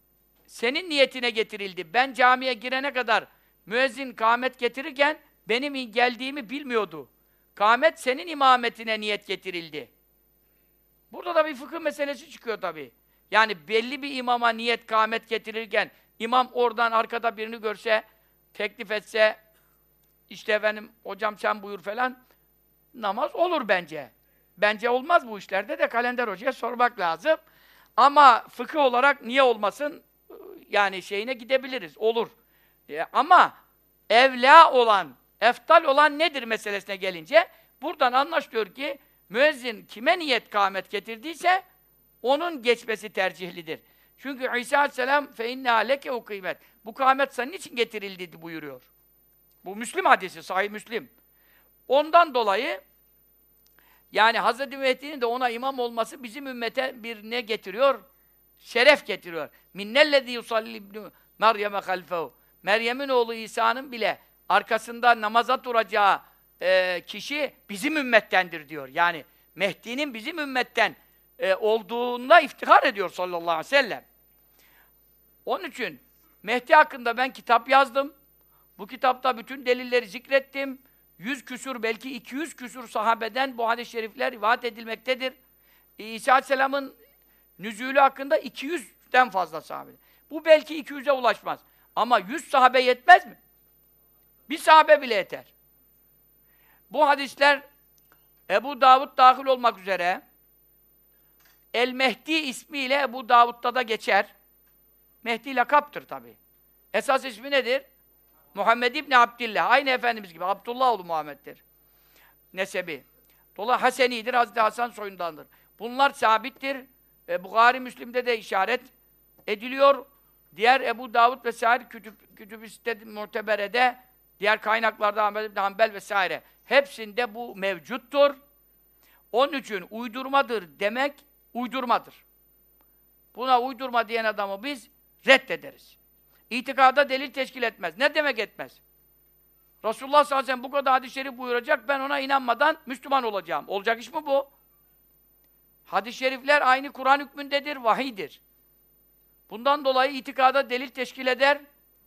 senin niyetine getirildi. Ben camiye girene kadar müezzin kâmet getirirken benim geldiğimi bilmiyordu. Kâmet senin imametine niyet getirildi. Burada da bir fıkıh meselesi çıkıyor tabii. Yani belli bir imama niyet, kâmet getirirken imam oradan arkada birini görse, teklif etse, işte hocam sen buyur falan, namaz olur bence. Bence olmaz bu işlerde de kalender hocaya sormak lazım. Ama fıkıh olarak niye olmasın? Yani şeyine gidebiliriz, olur. Ama evlâ olan, eftal olan nedir meselesine gelince, buradan anlaşılıyor ki, müezzin kime niyet kâmet getirdiyse, onun geçmesi tercihlidir. Çünkü İsa Aleyhisselam فَاِنَّا لَكَ اُقِيمَتْ Bu kâmet senin için getirildi buyuruyor. Bu Müslim hadisi, Sahih Müslim. Ondan dolayı yani Hz. Mehdi'nin de ona imam olması bizim ümmete bir ne getiriyor? Şeref getiriyor. مِنَّ الَّذ۪ي يُصَلِّ ibn Meryem'e خَلْفَهُ Meryem'in oğlu İsa'nın bile arkasında namaza duracağı kişi bizim ümmettendir diyor. Yani Mehdi'nin bizim ümmetten olduğunda iftihar ediyor sallallahu aleyhi ve sellem. Onun için Mehdi hakkında ben kitap yazdım. Bu kitapta bütün delilleri zikrettim. 100 küsur, belki 200 küsur sahabeden bu hadis-i şerifler rivayet edilmektedir. İsa Aleyhisselam'ın nüzûlü hakkında 200'den fazla sahabe. Bu belki 200'e ulaşmaz. Ama 100 sahabe yetmez mi? Bir sahabe bile yeter. Bu hadisler Ebu Davud dahil olmak üzere El-Mehdi ismiyle Ebu Davud'da da geçer. Mehdi lakaptır tabi. Esas ismi nedir? Muhammed İbni Abdillah. Aynı Efendimiz gibi. Abdullah oğlu Muhammed'dir. Nesebi. Dolayısıyla Haseni'dir. Hazreti Hasan soyundandır. Bunlar sabittir. Buhari Müslim'de de işaret ediliyor. Diğer Ebu Davud vesaire Kütüb-i Mutebere'de, diğer kaynaklarda Ahmed İbni Hanbel vesaire hepsinde bu mevcuttur. Onun için uydurmadır demek uydurmadır. Buna uydurma diyen adamı biz reddederiz. İtikada delil teşkil etmez. Ne demek etmez? Resulullah sallallahu aleyhi ve sellem bu kadar hadis-i şerif buyuracak, ben ona inanmadan Müslüman olacağım. Olacak iş mi bu? Hadis-i şerifler aynı Kur'an hükmündedir, vahiydir. Bundan dolayı itikada delil teşkil eder.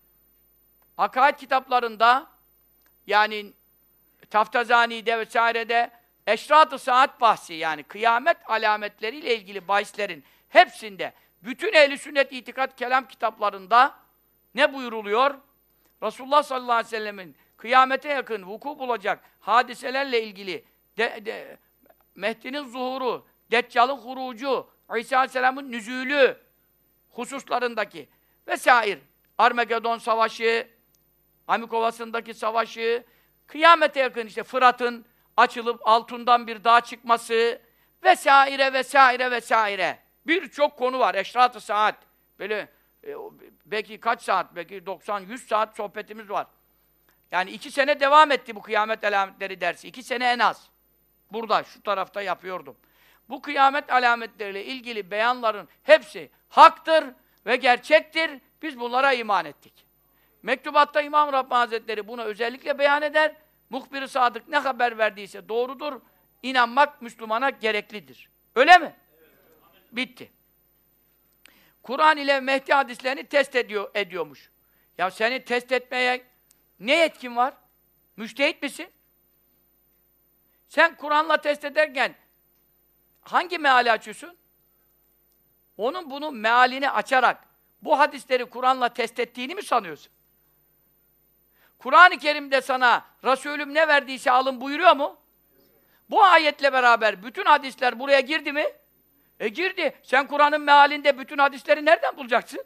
Akaid kitaplarında, yani Taftazani'de vesairede Eşrat-ı Saat bahsi, yani kıyamet alametleriyle ilgili bahislerin hepsinde, bütün ehl-i sünnet itikat kelam kitaplarında ne buyuruluyor? Resulullah sallallahu aleyhi ve sellemin kıyamete yakın vuku bulacak hadiselerle ilgili Mehdi'nin zuhuru, Deccal'ın hurucu, İsa aleyhisselamın nüzulü hususlarındaki vesaire, Armagedon Savaşı, Amikovası'ndaki savaşı, kıyamete yakın işte Fırat'ın açılıp altından bir dağ çıkması vesaire vesaire vesaire. Birçok konu var. Eşrat-ı saat. Böyle belki kaç saat, belki 90-100 saat sohbetimiz var. Yani 2 sene devam etti bu kıyamet alametleri dersi. 2 sene en az. Burada, şu tarafta yapıyordum. Bu kıyamet alametleriyle ilgili beyanların hepsi haktır ve gerçektir. Biz bunlara iman ettik. Mektubatta İmam Rabbani Hazretleri bunu özellikle beyan eder. Muhbir-i Sadık ne haber verdiyse doğrudur. İnanmak Müslümana gereklidir. Öyle mi? Evet. Bitti. Kur'an ile Mehdi hadislerini test ediyormuş. Ya seni test etmeye ne yetkin var? Müştehit misin? Sen Kur'an'la test ederken hangi meali açıyorsun? Onun bunun mealini açarak bu hadisleri Kur'an'la test ettiğini mi sanıyorsun? Kur'an-ı Kerim'de sana Resulüm ne verdiyse alın buyuruyor mu? Bu ayetle beraber bütün hadisler buraya girdi mi? Girdi. Sen Kur'an'ın mealinde bütün hadisleri nereden bulacaksın?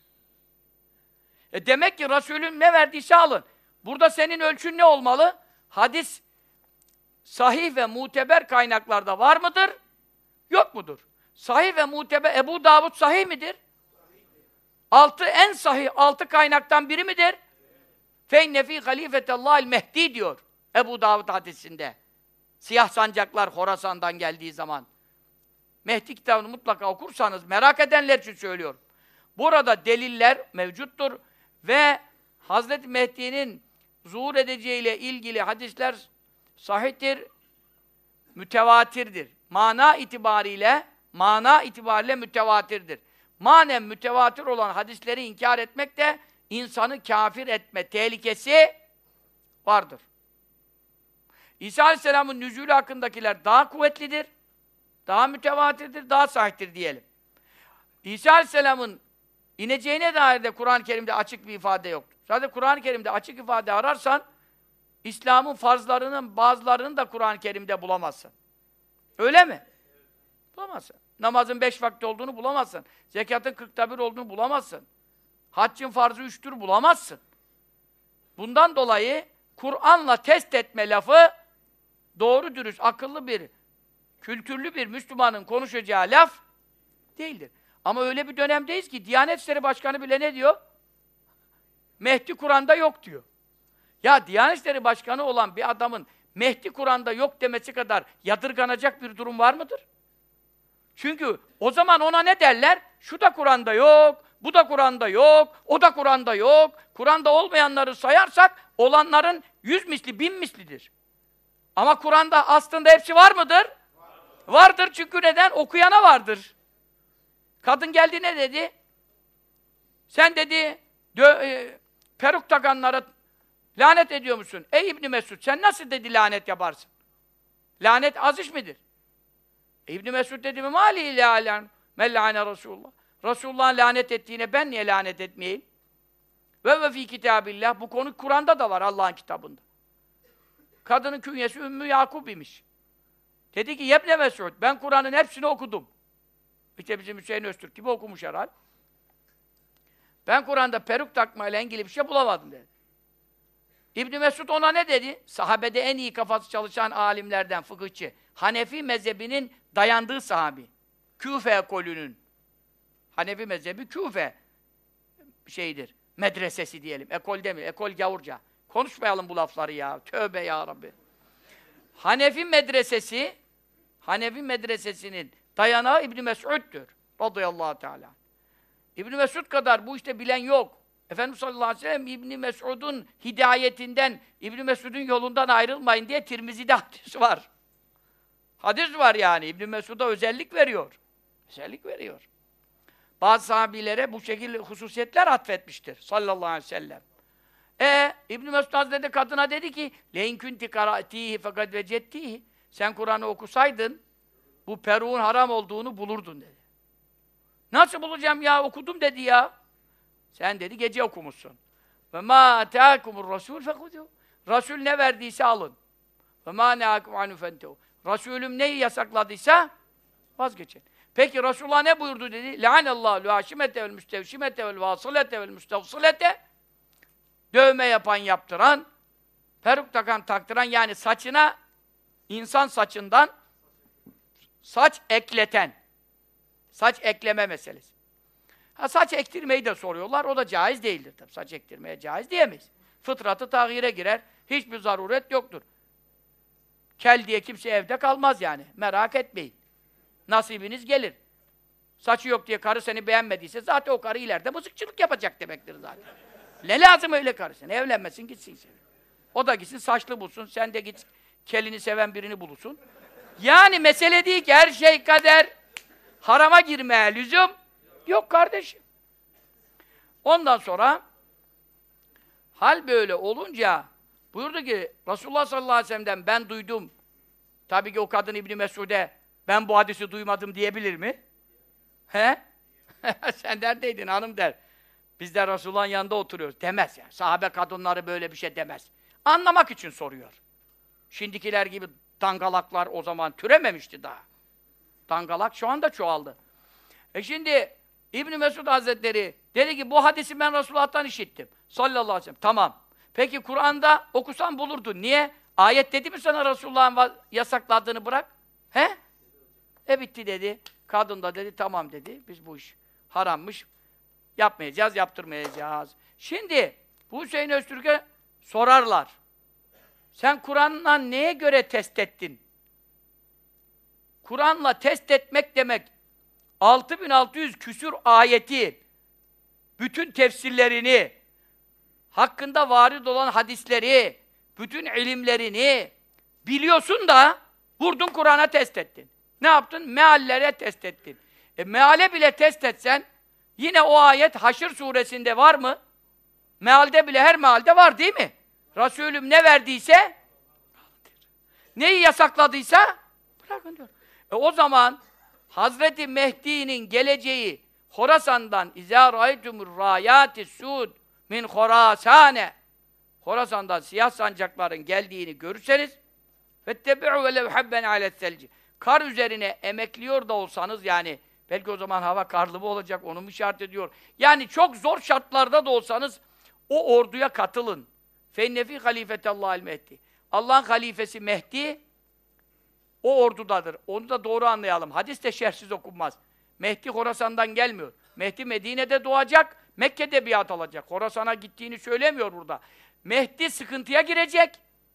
Demek ki Resulüm ne verdiyse alın. Burada senin ölçün ne olmalı? Hadis sahih ve muteber kaynaklarda var mıdır? Yok mudur? Sahih ve muteber Ebu Davud sahih midir? En sahih 6 kaynaktan biri midir? Feyne fî halîfetellâhil Mehdi diyor Ebu Davud hadisinde. Siyah sancaklar Horasan'dan geldiği zaman. Mehdi kitabını mutlaka okursanız, merak edenler için söylüyorum. Burada deliller mevcuttur ve Hazreti Mehdi'nin zuhur edeceğiyle ilgili hadisler sahihtir, mütevatirdir. Mana itibariyle mütevatirdir. Manen mütevatir olan hadisleri inkar etmek de insanı kafir etme tehlikesi vardır. İsa Aleyhisselam'ın nüzulü hakkındakiler daha kuvvetlidir, daha mütevatirdir, daha sahihtir diyelim. İsa Aleyhisselam'ın ineceğine dair de Kur'an-ı Kerim'de açık bir ifade yoktur. Zaten Kur'an-ı Kerim'de açık ifade ararsan, İslam'ın farzlarının bazılarını da Kur'an-ı Kerim'de bulamazsın. Öyle mi? Bulamazsın. Namazın 5 vakti olduğunu bulamazsın. Zekatın 40'ta 1 olduğunu bulamazsın. Haccın farzı 3'tür bulamazsın. Bundan dolayı Kur'an'la test etme lafı doğru dürüst, akıllı bir, kültürlü bir Müslümanın konuşacağı laf değildir. Ama öyle bir dönemdeyiz ki Diyanet İşleri Başkanı bile ne diyor? Mehdi Kur'an'da yok diyor. Ya Diyanet İşleri Başkanı olan bir adamın Mehdi Kur'an'da yok demesi kadar yadırganacak bir durum var mıdır? Çünkü o zaman ona ne derler? Şu da Kur'an'da yok, bu da Kur'an'da yok, o da Kur'an'da yok. Kur'an'da olmayanları sayarsak olanların 100 misli, 1000 mislidir. Ama Kur'an'da aslında hepsi var mıdır? Vardır çünkü neden? Okuyana vardır. Kadın geldi ne dedi? Sen dedi, peruk takanlara lanet ediyor musun? Ey İbn Mesud, sen nasıl dedi lanet yaparsın? Lanet az iş midir? İbn Mesud dedi mi? Mâli ilâlen mellâne Resulullah. Resulullah'ın lanet ettiğine ben niye lanet etmeyeyim? Ve fî kitâbillah. Bu konu Kur'an'da da var, Allah'ın kitabında. Kadının künyesi Ümmü Yakub imiş. Dedi ki, Yebne Mesud, ben Kur'an'ın hepsini okudum. İşte bizim Hüseyin Öztürk gibi okumuş herhal. Ben Kur'an'da peruk takmayla ilgili bir şey bulamadım dedi. İbn Mesud ona ne dedi? Sahabede en iyi kafası çalışan alimlerden, fıkıhçı. Hanefi mezhebinin dayandığı sahabi. Küfe ekolünün. Hanefi mezhebi Küfe şeyidir. Medresesi diyelim. Ekol demiyor. Ekol gavurca. Konuşmayalım bu lafları ya. Tövbe ya Rabbi. Hanefi medresesinin dayanağı İbn Mesud'dur. Radıyallahu teala. İbn Mesud kadar bu işte bilen yok. Efendimiz sallallahu aleyhi ve sellem İbn Mesud'un hidayetinden, İbn Mesud'un yolundan ayrılmayın diye Tirmizi'de hadis var. Hadis var yani. İbn Mesud'a özellik veriyor. Özellik veriyor. Bazı sahabilere bu şekilde hususiyetler atfetmiştir sallallahu aleyhi ve sellem. İbn Mesud Hazretleri kadına dedi ki lein kunti qara'tihi fakat vecettihi. Sen Kur'an'ı okusaydın bu peruğun haram olduğunu bulurdun dedi. Nasıl bulacağım ya? Okudum dedi ya. Sen dedi gece okumuşsun. Ve ma atâkumur rasûl fekudû. Resul ne verdiyse alın. Ve ma neâkum anhu fentehû. Resulüm neyi yasakladıysa vazgeçin. Peki Resulullah ne buyurdu dedi? Le'anellâhu l-hâşimete vel müstevşimete vel vâsılete vel müstevsılete. Dövme yapan, yaptıran, peruk takan, taktıran, yani saçına insan saçından saç ekleten. Saç ekleme meselesi. Ha, saç ektirmeyi de soruyorlar. O da caiz değildir tabii. Saç ektirmeye caiz diyemeyiz. Fıtratı tağyire girer. Hiçbir zaruret yoktur. Kel diye kimse evde kalmaz yani. Merak etmeyin. Nasibiniz gelir. Saçı yok diye karı seni beğenmediyse zaten o karı ileride mızıkçılık yapacak demektir zaten. Ne lazım öyle karı sen? Evlenmesin gitsin seni. O da gitsin saçlı bulsun. Sen de git kelini seven birini bulursun. Yani mesele değil ki her şey kader. Harama girmeye lüzum yok kardeşim. Ondan sonra hal böyle olunca buyurdu ki Resulullah sallallahu aleyhi ve sellem'den ben duydum. Tabii ki o kadın İbn Mesud'e ben bu hadisi duymadım diyebilir mi? He? Sen neredeydin hanım der. Biz de Resulullah'ın yanında oturuyoruz. Demez yani. Sahabe kadınları böyle bir şey demez. Anlamak için soruyor. Şimdikiler gibi dangalaklar o zaman türememişti daha. Dangalak şu anda çoğaldı. Şimdi İbn Mesud Hazretleri dedi ki bu hadisi ben Resulullah'tan işittim. Sallallahu aleyhi ve sellem. Tamam. Peki Kur'an'da okusan bulurdun. Niye? Ayet dedi mi sana Resulullah'ın yasakladığını bırak? He? Bitti dedi. Kadın da dedi tamam dedi. Biz bu iş harammış. Yapmayacağız, yaptırmayacağız. Şimdi bu Hüseyin Öztürk'e sorarlar. Sen Kur'an'la neye göre test ettin? Kur'an'la test etmek demek 6600 küsur ayeti, bütün tefsirlerini, hakkında varid olan hadisleri, bütün ilimlerini biliyorsun da vurdun Kur'an'a test ettin. Ne yaptın? Meallere test ettin. Meale bile test etsen yine o ayet Haşr suresinde var mı? Mealde bile her mealde var değil mi? Resulüm ne verdiyse neyi yasakladıysa bırakın diyor. O zaman Hazreti Mehdi'nin geleceği Horasan'dan izâ râitumur râyâti sûd min Horasâne, Horasan'dan siyah sancakların geldiğini görürseniz fettebi'û velev habben ale's-selci, kar üzerine emekliyor da olsanız, yani belki o zaman hava karlı mı olacak onu mu işaret ediyor? Yani çok zor şartlarda da olsanız o orduya katılın. Fennefî halîfetallâhil Mehdi. Allah'ın halifesi Mehdi o ordudadır. Onu da doğru anlayalım. Hadis de şerhsiz okunmaz. Mehdi Horasan'dan gelmiyor. Mehdi Medine'de doğacak, Mekke'de biat alacak. Horasan'a gittiğini söylemiyor burada. Mehdi sıkıntıya girecek.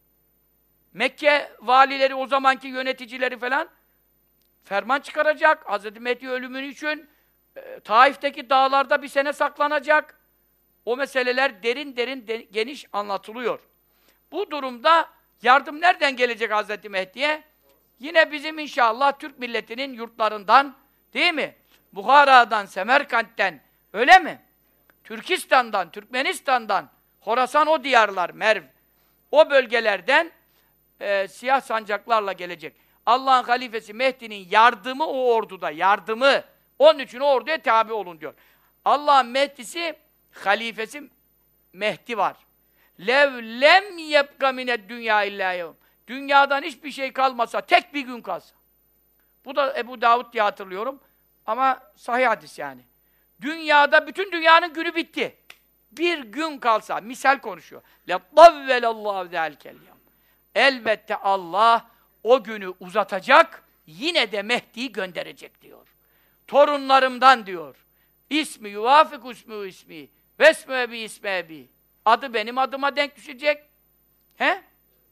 Mekke valileri, o zamanki yöneticileri falan ferman çıkaracak. Hazreti Mehdi ölümünü için Taif'teki dağlarda bir sene saklanacak. O meseleler derin geniş anlatılıyor. Bu durumda yardım nereden gelecek Hazreti Mehdi'ye? Yine bizim inşallah Türk milletinin yurtlarından, değil mi? Buhara'dan, Semerkant'ten, öyle mi? Türkistan'dan, Türkmenistan'dan, Horasan o diyarlar, Merv, o bölgelerden siyah sancaklarla gelecek. Allah'ın halifesi Mehdi'nin yardımı o orduda, yardımı. Onun için o orduya tabi olun diyor. Allah'ın Mehdi'si, halifesi Mehdi var. Lev lem yebka mined dünya illa yevm. Dünyadan hiçbir şey kalmasa, tek bir gün kalsa. Bu da Ebu Davud diye hatırlıyorum. Ama sahih hadis yani. Dünyada, bütün dünyanın günü bitti. Bir gün kalsa, misal konuşuyor. لَطَّوَّلَ ذَلْكَ Elbette Allah o günü uzatacak, yine de Mehdi'yi gönderecek diyor. Torunlarımdan diyor. İsmi yuvafik ismi ismi. Vesmi ebi ismi ebi. Adı benim adıma denk düşecek. He?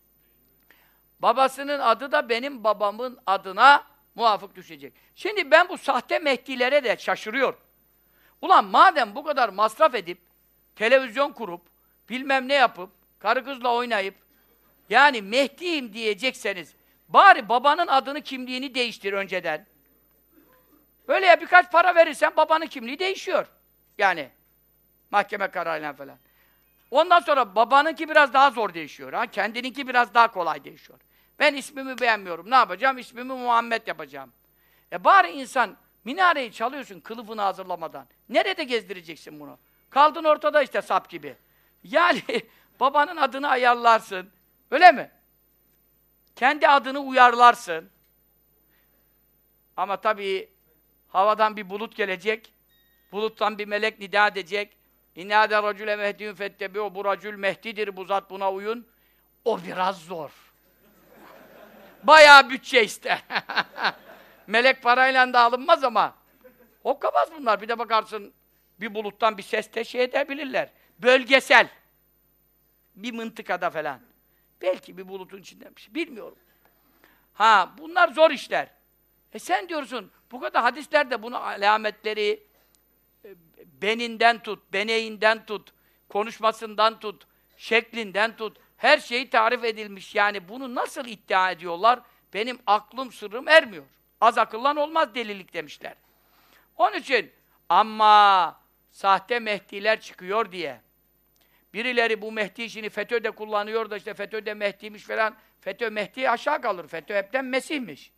Babasının adı da benim babamın adına muvafık düşecek. Şimdi ben bu sahte Mehdilere de şaşırıyorum. Ulan madem bu kadar masraf edip, televizyon kurup, bilmem ne yapıp, karı kızla oynayıp, yani Mehdi'yim diyecekseniz, bari babanın adını, kimliğini değiştir önceden. Böyle ya, birkaç para verirsen babanın kimliği değişiyor. Yani mahkeme kararıyla falan. Ondan sonra babanınki biraz daha zor değişiyor. Ha? Kendininki biraz daha kolay değişiyor. Ben ismimi beğenmiyorum. Ne yapacağım? İsmimi Muhammed yapacağım. Bari insan Minareyi çalıyorsun kılıfını hazırlamadan. Nerede gezdireceksin bunu? Kaldın ortada işte sap gibi. Yani babanın adını ayarlarsın. Öyle mi? Kendi adını uyarlarsın. Ama tabii havadan bir bulut gelecek. Buluttan bir melek nida edecek. İnnâ de racüle mehdiyün fettebi'u. Bu racül mehdidir, bu zat buna uyun. O biraz zor. Bayağı bütçe ister. Melek parayla da alınmaz ama. Okkamaz bunlar. Bir de bakarsın bir buluttan bir ses teşhir edebilirler. Bölgesel. Bir mıntıkada falan. Belki bir bulutun içinden bir şey. Bilmiyorum. Ha, bunlar zor işler. Sen diyorsun, bu kadar hadislerde bunu alametleri beninden tut, beneğinden tut, konuşmasından tut, şeklinden tut, her şeyi tarif edilmiş. Yani bunu nasıl iddia ediyorlar? Benim aklım sırrım ermiyor. Az akıllan olmaz delilik demişler. Onun için ama sahte Mehdiler çıkıyor diye birileri bu Mehdi işini FETÖ'de kullanıyor da işte FETÖ'de Mehdi'ymiş falan. FETÖ Mehdi aşağı kalır. FETÖ hepten Mesih'miş.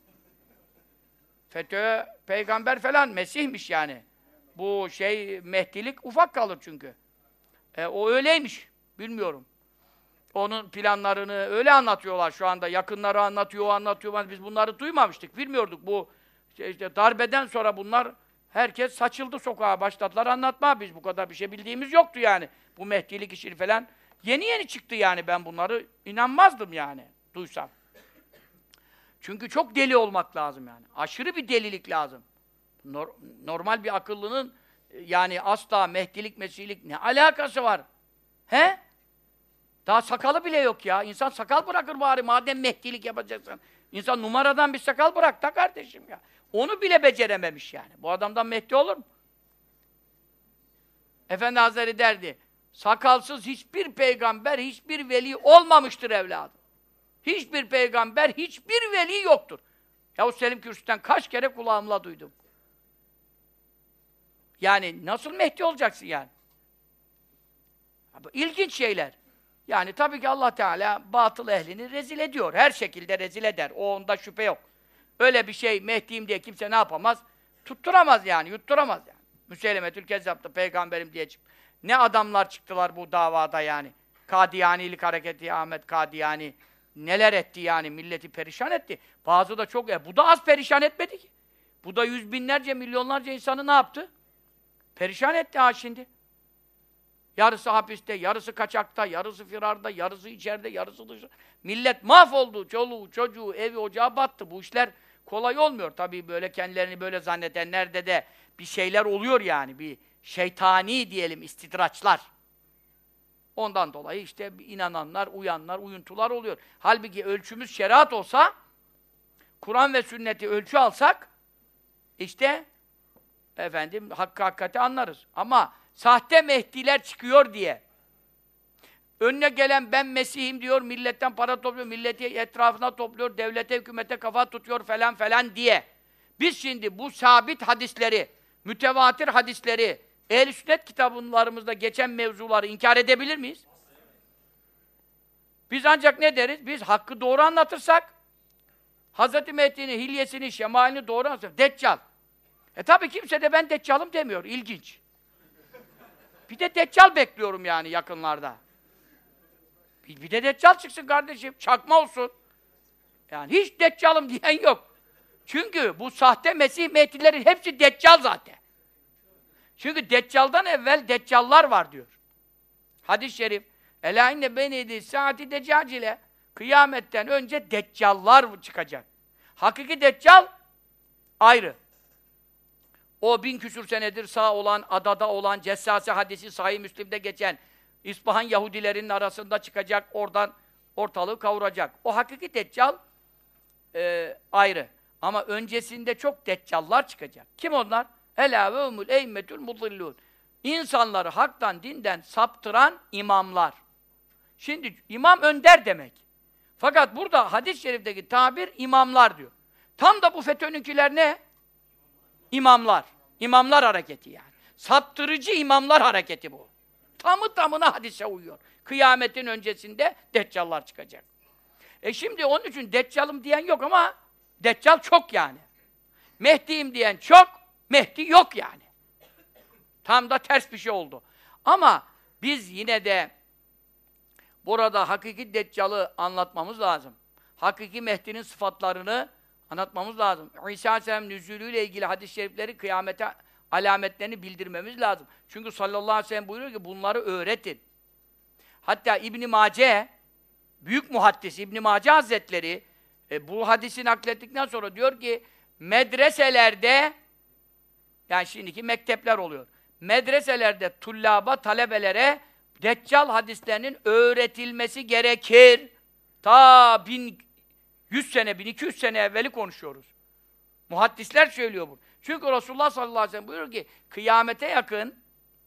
FETÖ peygamber falan Mesih'miş yani. Bu Mehdilik ufak kalır çünkü. O öyleymiş. Bilmiyorum. Onun planlarını öyle anlatıyorlar şu anda. Yakınları anlatıyor. Biz bunları duymamıştık. Bilmiyorduk. Bu işte darbeden sonra bunlar herkes saçıldı sokağa. Başladılar anlatmaya. Biz bu kadar bir şey bildiğimiz yoktu yani. Bu Mehdilik işini falan. Yeni çıktı yani, ben bunları inanmazdım yani duysam. Çünkü çok deli olmak lazım yani. Aşırı bir delilik lazım. Normal bir akıllının yani asla Mehdilik, Mesihlik ne alakası var? He? Daha sakalı bile yok ya. İnsan sakal bırakır bari madem Mehdilik yapacaksın. İnsan numaradan bir sakal bırak da kardeşim ya. Onu bile becerememiş yani. Bu adamdan Mehdi olur mu? Efendi Hazretleri derdi, sakalsız hiçbir peygamber, hiçbir veli olmamıştır evladım. Hiçbir peygamber, hiçbir veli yoktur. Yavuz Selim Kürşüt'ten kaç kere kulağımla duydum. Yani nasıl Mehdi olacaksın yani? İlginç şeyler. Yani tabii ki Allah Teala batıl ehlini rezil ediyor. Her şekilde rezil eder. O onda şüphe yok. Öyle bir şey Mehdi'yim diye kimse ne yapamaz? Tutturamaz yani, yutturamaz yani. Müseylemetül Kezzap'ta peygamberim diye çıktı. Ne adamlar çıktılar bu davada yani. Kadiyanilik hareketi, Ahmet Kadiyani neler etti yani, milleti perişan etti. Bazı da çok, bu da az perişan etmedi ki. Bu da yüz binlerce, milyonlarca insanı ne yaptı? Perişan etti ha şimdi. Yarısı hapiste, yarısı kaçakta, yarısı firarda, yarısı içeride, yarısı dışarıda. Millet mahvoldu, çoluğu, çocuğu, evi, ocağı battı. Bu işler kolay olmuyor. Tabii böyle kendilerini böyle zannedenlerde de bir şeyler oluyor yani. Bir şeytani diyelim istidraçlar. Ondan dolayı işte inananlar, uyanlar, uyuntular oluyor. Halbuki ölçümüz şeriat olsa, Kur'an ve sünneti ölçü alsak, işte efendim hakkı hakikati anlarız. Ama sahte Mehdiler çıkıyor diye önüne gelen ben Mesih'im diyor, milletten para topluyor, milleti etrafına topluyor, devlete, hükümete kafa tutuyor falan falan diye. Biz şimdi bu sabit hadisleri, mütevatir hadisleri, Ehl-i Sünnet kitablarımızda geçen mevzuları inkar edebilir miyiz? Biz ancak ne deriz? Biz hakkı doğru anlatırsak, Hz. Mehdi'nin hilyesini, şemalini doğru anlatırsak, Deccal. Tabii kimse de ben Deccal'ım demiyor, ilginç. Bir de Deccal bekliyorum yani yakınlarda. Bir de Deccal çıksın kardeşim, çakma olsun. Yani hiç Deccal'ım diyen yok. Çünkü bu sahte Mesih Mehdilerin hepsi Deccal zaten. Çünkü Deccal'dan evvel Deccallar var diyor. Hadis-i şerif. Elâ inne beyneydi saati deccacile. Kıyametten önce Deccallar çıkacak. Hakiki Deccal ayrı. O 1000 küsur senedir sağ olan, adada olan, Cessase hadisi Sahih Müslim'de geçen İspahan Yahudilerinin arasında çıkacak, oradan ortalığı kavuracak. O hakiki Deccal ayrı. Ama öncesinde çok Deccallar çıkacak. Kim onlar? Elâ ve umul eymmetül mudillûn. İnsanları haktan, dinden saptıran imamlar. Şimdi imam önder demek. Fakat burada hadis-i şerifteki tabir imamlar diyor. Tam da bu FETÖ'nünkiler ne? İmamlar. İmamlar hareketi yani. Saptırıcı imamlar hareketi bu. Tamı tamına hadise uyuyor. Kıyametin öncesinde Deccallar çıkacak. Şimdi onun için Deccal'ım diyen yok ama Deccal çok yani. Mehdi'yim diyen çok, Mehdi yok yani. Tam da ters bir şey oldu. Ama biz yine de burada hakiki Deccal'ı anlatmamız lazım. Hakiki Mehdi'nin sıfatlarını anlatmamız lazım. İsa Aleyhisselam nüzulüyle ilgili hadis-i şerifleri, kıyamete alametlerini bildirmemiz lazım. Çünkü sallallahu aleyhi ve sellem buyuruyor ki bunları öğretin. Hatta İbn-i Mace, büyük muhaddis İbn-i Mace Hazretleri bu hadisi naklettikten sonra diyor ki medreselerde, yani şimdiki mektepler oluyor. Medreselerde tullaba, talebelere Deccal hadislerinin öğretilmesi gerekir. Ta 1100 sene, 1200 sene evveli konuşuyoruz. Muhaddisler söylüyor bu. Çünkü Resulullah sallallahu aleyhi ve sellem buyuruyor ki kıyamete yakın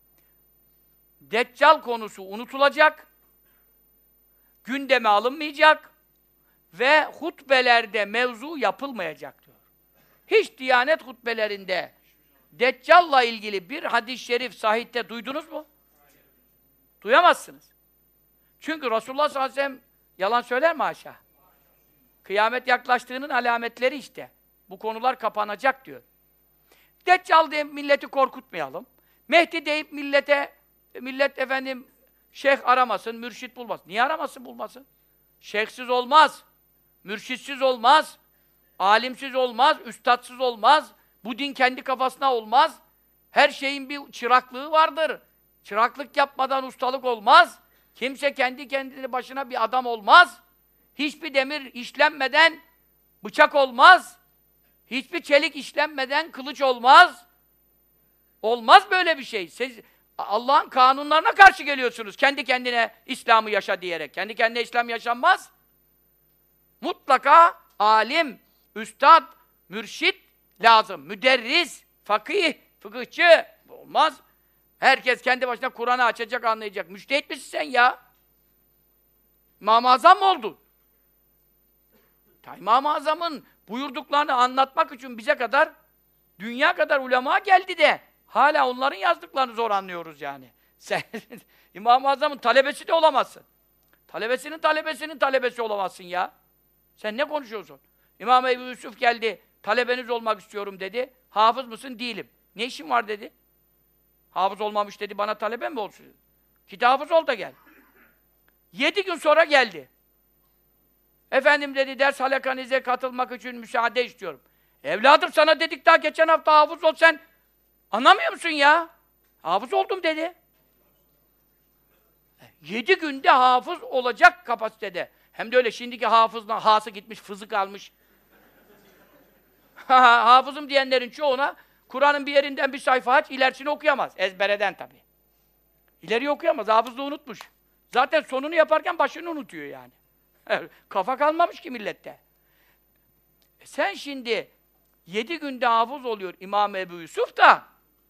Deccal konusu unutulacak, gündeme alınmayacak ve hutbelerde mevzu yapılmayacak diyor. Hiç Diyanet hutbelerinde Deccal'la ilgili bir hadis-i şerif sahihte duydunuz mu? Duyamazsınız. Çünkü Resulullah sallallahu aleyhi ve sellem yalan söyler mi haşa? Kıyamet yaklaştığının alametleri işte. Bu konular kapanacak diyor. Deccal deyip milleti korkutmayalım. Mehdi deyip millet efendim şeyh aramasın, mürşit bulmasın. Niye aramasın, bulmasın? Şeyhsiz olmaz, mürşitsiz olmaz, alimsiz olmaz, üstadsız olmaz. Bu din kendi kafasına olmaz. Her şeyin bir çıraklığı vardır. Çıraklık yapmadan ustalık olmaz. Kimse kendi kendine başına bir adam olmaz. Hiçbir demir işlenmeden bıçak olmaz. Hiçbir çelik işlenmeden kılıç olmaz. Olmaz böyle bir şey. Siz Allah'ın kanunlarına karşı geliyorsunuz. Kendi kendine İslam'ı yaşa diyerek. Kendi kendine İslam yaşanmaz. Mutlaka alim, üstad, mürşit lazım. Müderris, fakih, fıkıhçı olmaz. Herkes kendi başına Kur'an'ı açacak, anlayacak. Müştehit misin sen ya? İmam-ı Azam mı oldun? İmam-ı Azam'ın buyurduklarını anlatmak için bize kadar, dünya kadar ulema geldi de hala onların yazdıklarını zor anlıyoruz yani. Sen İmam-ı Azam'ın talebesi de olamazsın. Talebesinin talebesinin talebesi olamazsın ya. Sen ne konuşuyorsun? İmam Ebu Yusuf geldi, talebeniz olmak istiyorum dedi. Hafız mısın? Değilim. Ne işin var dedi. Hafız olmamış dedi, bana talebe mi olsun? Git hafız ol da gel. 7 gün sonra geldi. Efendim dedi, ders halakanize katılmak için müsaade istiyorum. Evladım sana dedik daha geçen hafta hafız ol, sen anlamıyor musun ya? Hafız oldum dedi. 7 günde hafız olacak kapasitede. Hem de öyle şimdiki hafızla hası gitmiş, fızık almış. Hafızım diyenlerin çoğuna Kur'an'ın bir yerinden bir sayfa aç, ilerisini okuyamaz. Ezbereden tabii. İleri okuyamaz, hafızlığı unutmuş. Zaten sonunu yaparken başını unutuyor yani. Kafa kalmamış ki millette. Sen şimdi 7 günde hafız oluyor İmam Ebu Yusuf da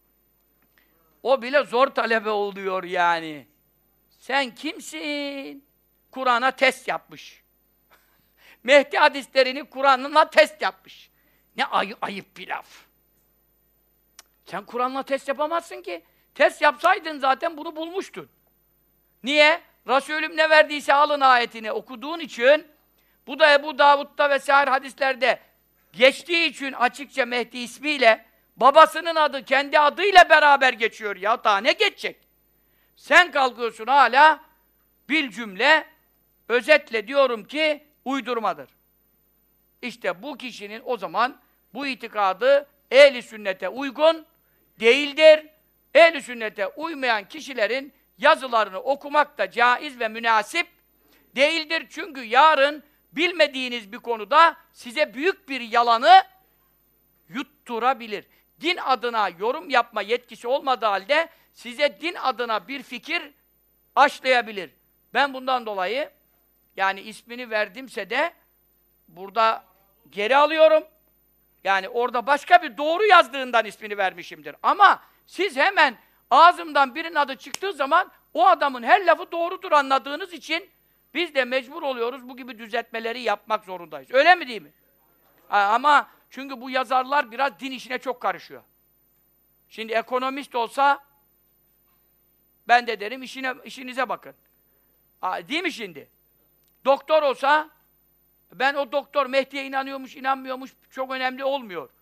o bile zor talebe oluyor yani. Sen kimsin? Kur'an'a test yapmış. Mehdi hadislerini Kur'an'la test yapmış. Ne ayıp bir laf. Sen Kur'an'la test yapamazsın ki. Test yapsaydın zaten bunu bulmuştun. Niye? Resulüm ne verdiyse alın ayetini okuduğun için, bu da Ebu Davud'da vesaire hadislerde geçtiği için açıkça Mehdi ismiyle, babasının adı kendi adıyla beraber geçiyor ya, daha ne geçecek? Sen kalkıyorsun hala bil cümle, özetle diyorum ki uydurmadır. İşte bu kişinin o zaman bu itikadı ehl-i sünnete uygun değildir. Ehl-i sünnete uymayan kişilerin yazılarını okumak da caiz ve münasip değildir. Çünkü yarın bilmediğiniz bir konuda size büyük bir yalanı yutturabilir. Din adına yorum yapma yetkisi olmadığı halde size din adına bir fikir aşılayabilir. Ben bundan dolayı yani ismini verdimse de burada geri alıyorum. Yani orada başka bir doğru yazdığından ismini vermişimdir. Ama siz hemen ağzımdan birinin adı çıktığı zaman o adamın her lafı doğrudur anladığınız için biz de mecbur oluyoruz, bu gibi düzeltmeleri yapmak zorundayız. Öyle mi değil mi? Ama çünkü bu yazarlar biraz din işine çok karışıyor. Şimdi ekonomist olsa ben de derim işinize bakın. Değil mi şimdi? Doktor olsa ben o doktor Mehdi'ye inanıyormuş, inanmıyormuş çok önemli olmuyor.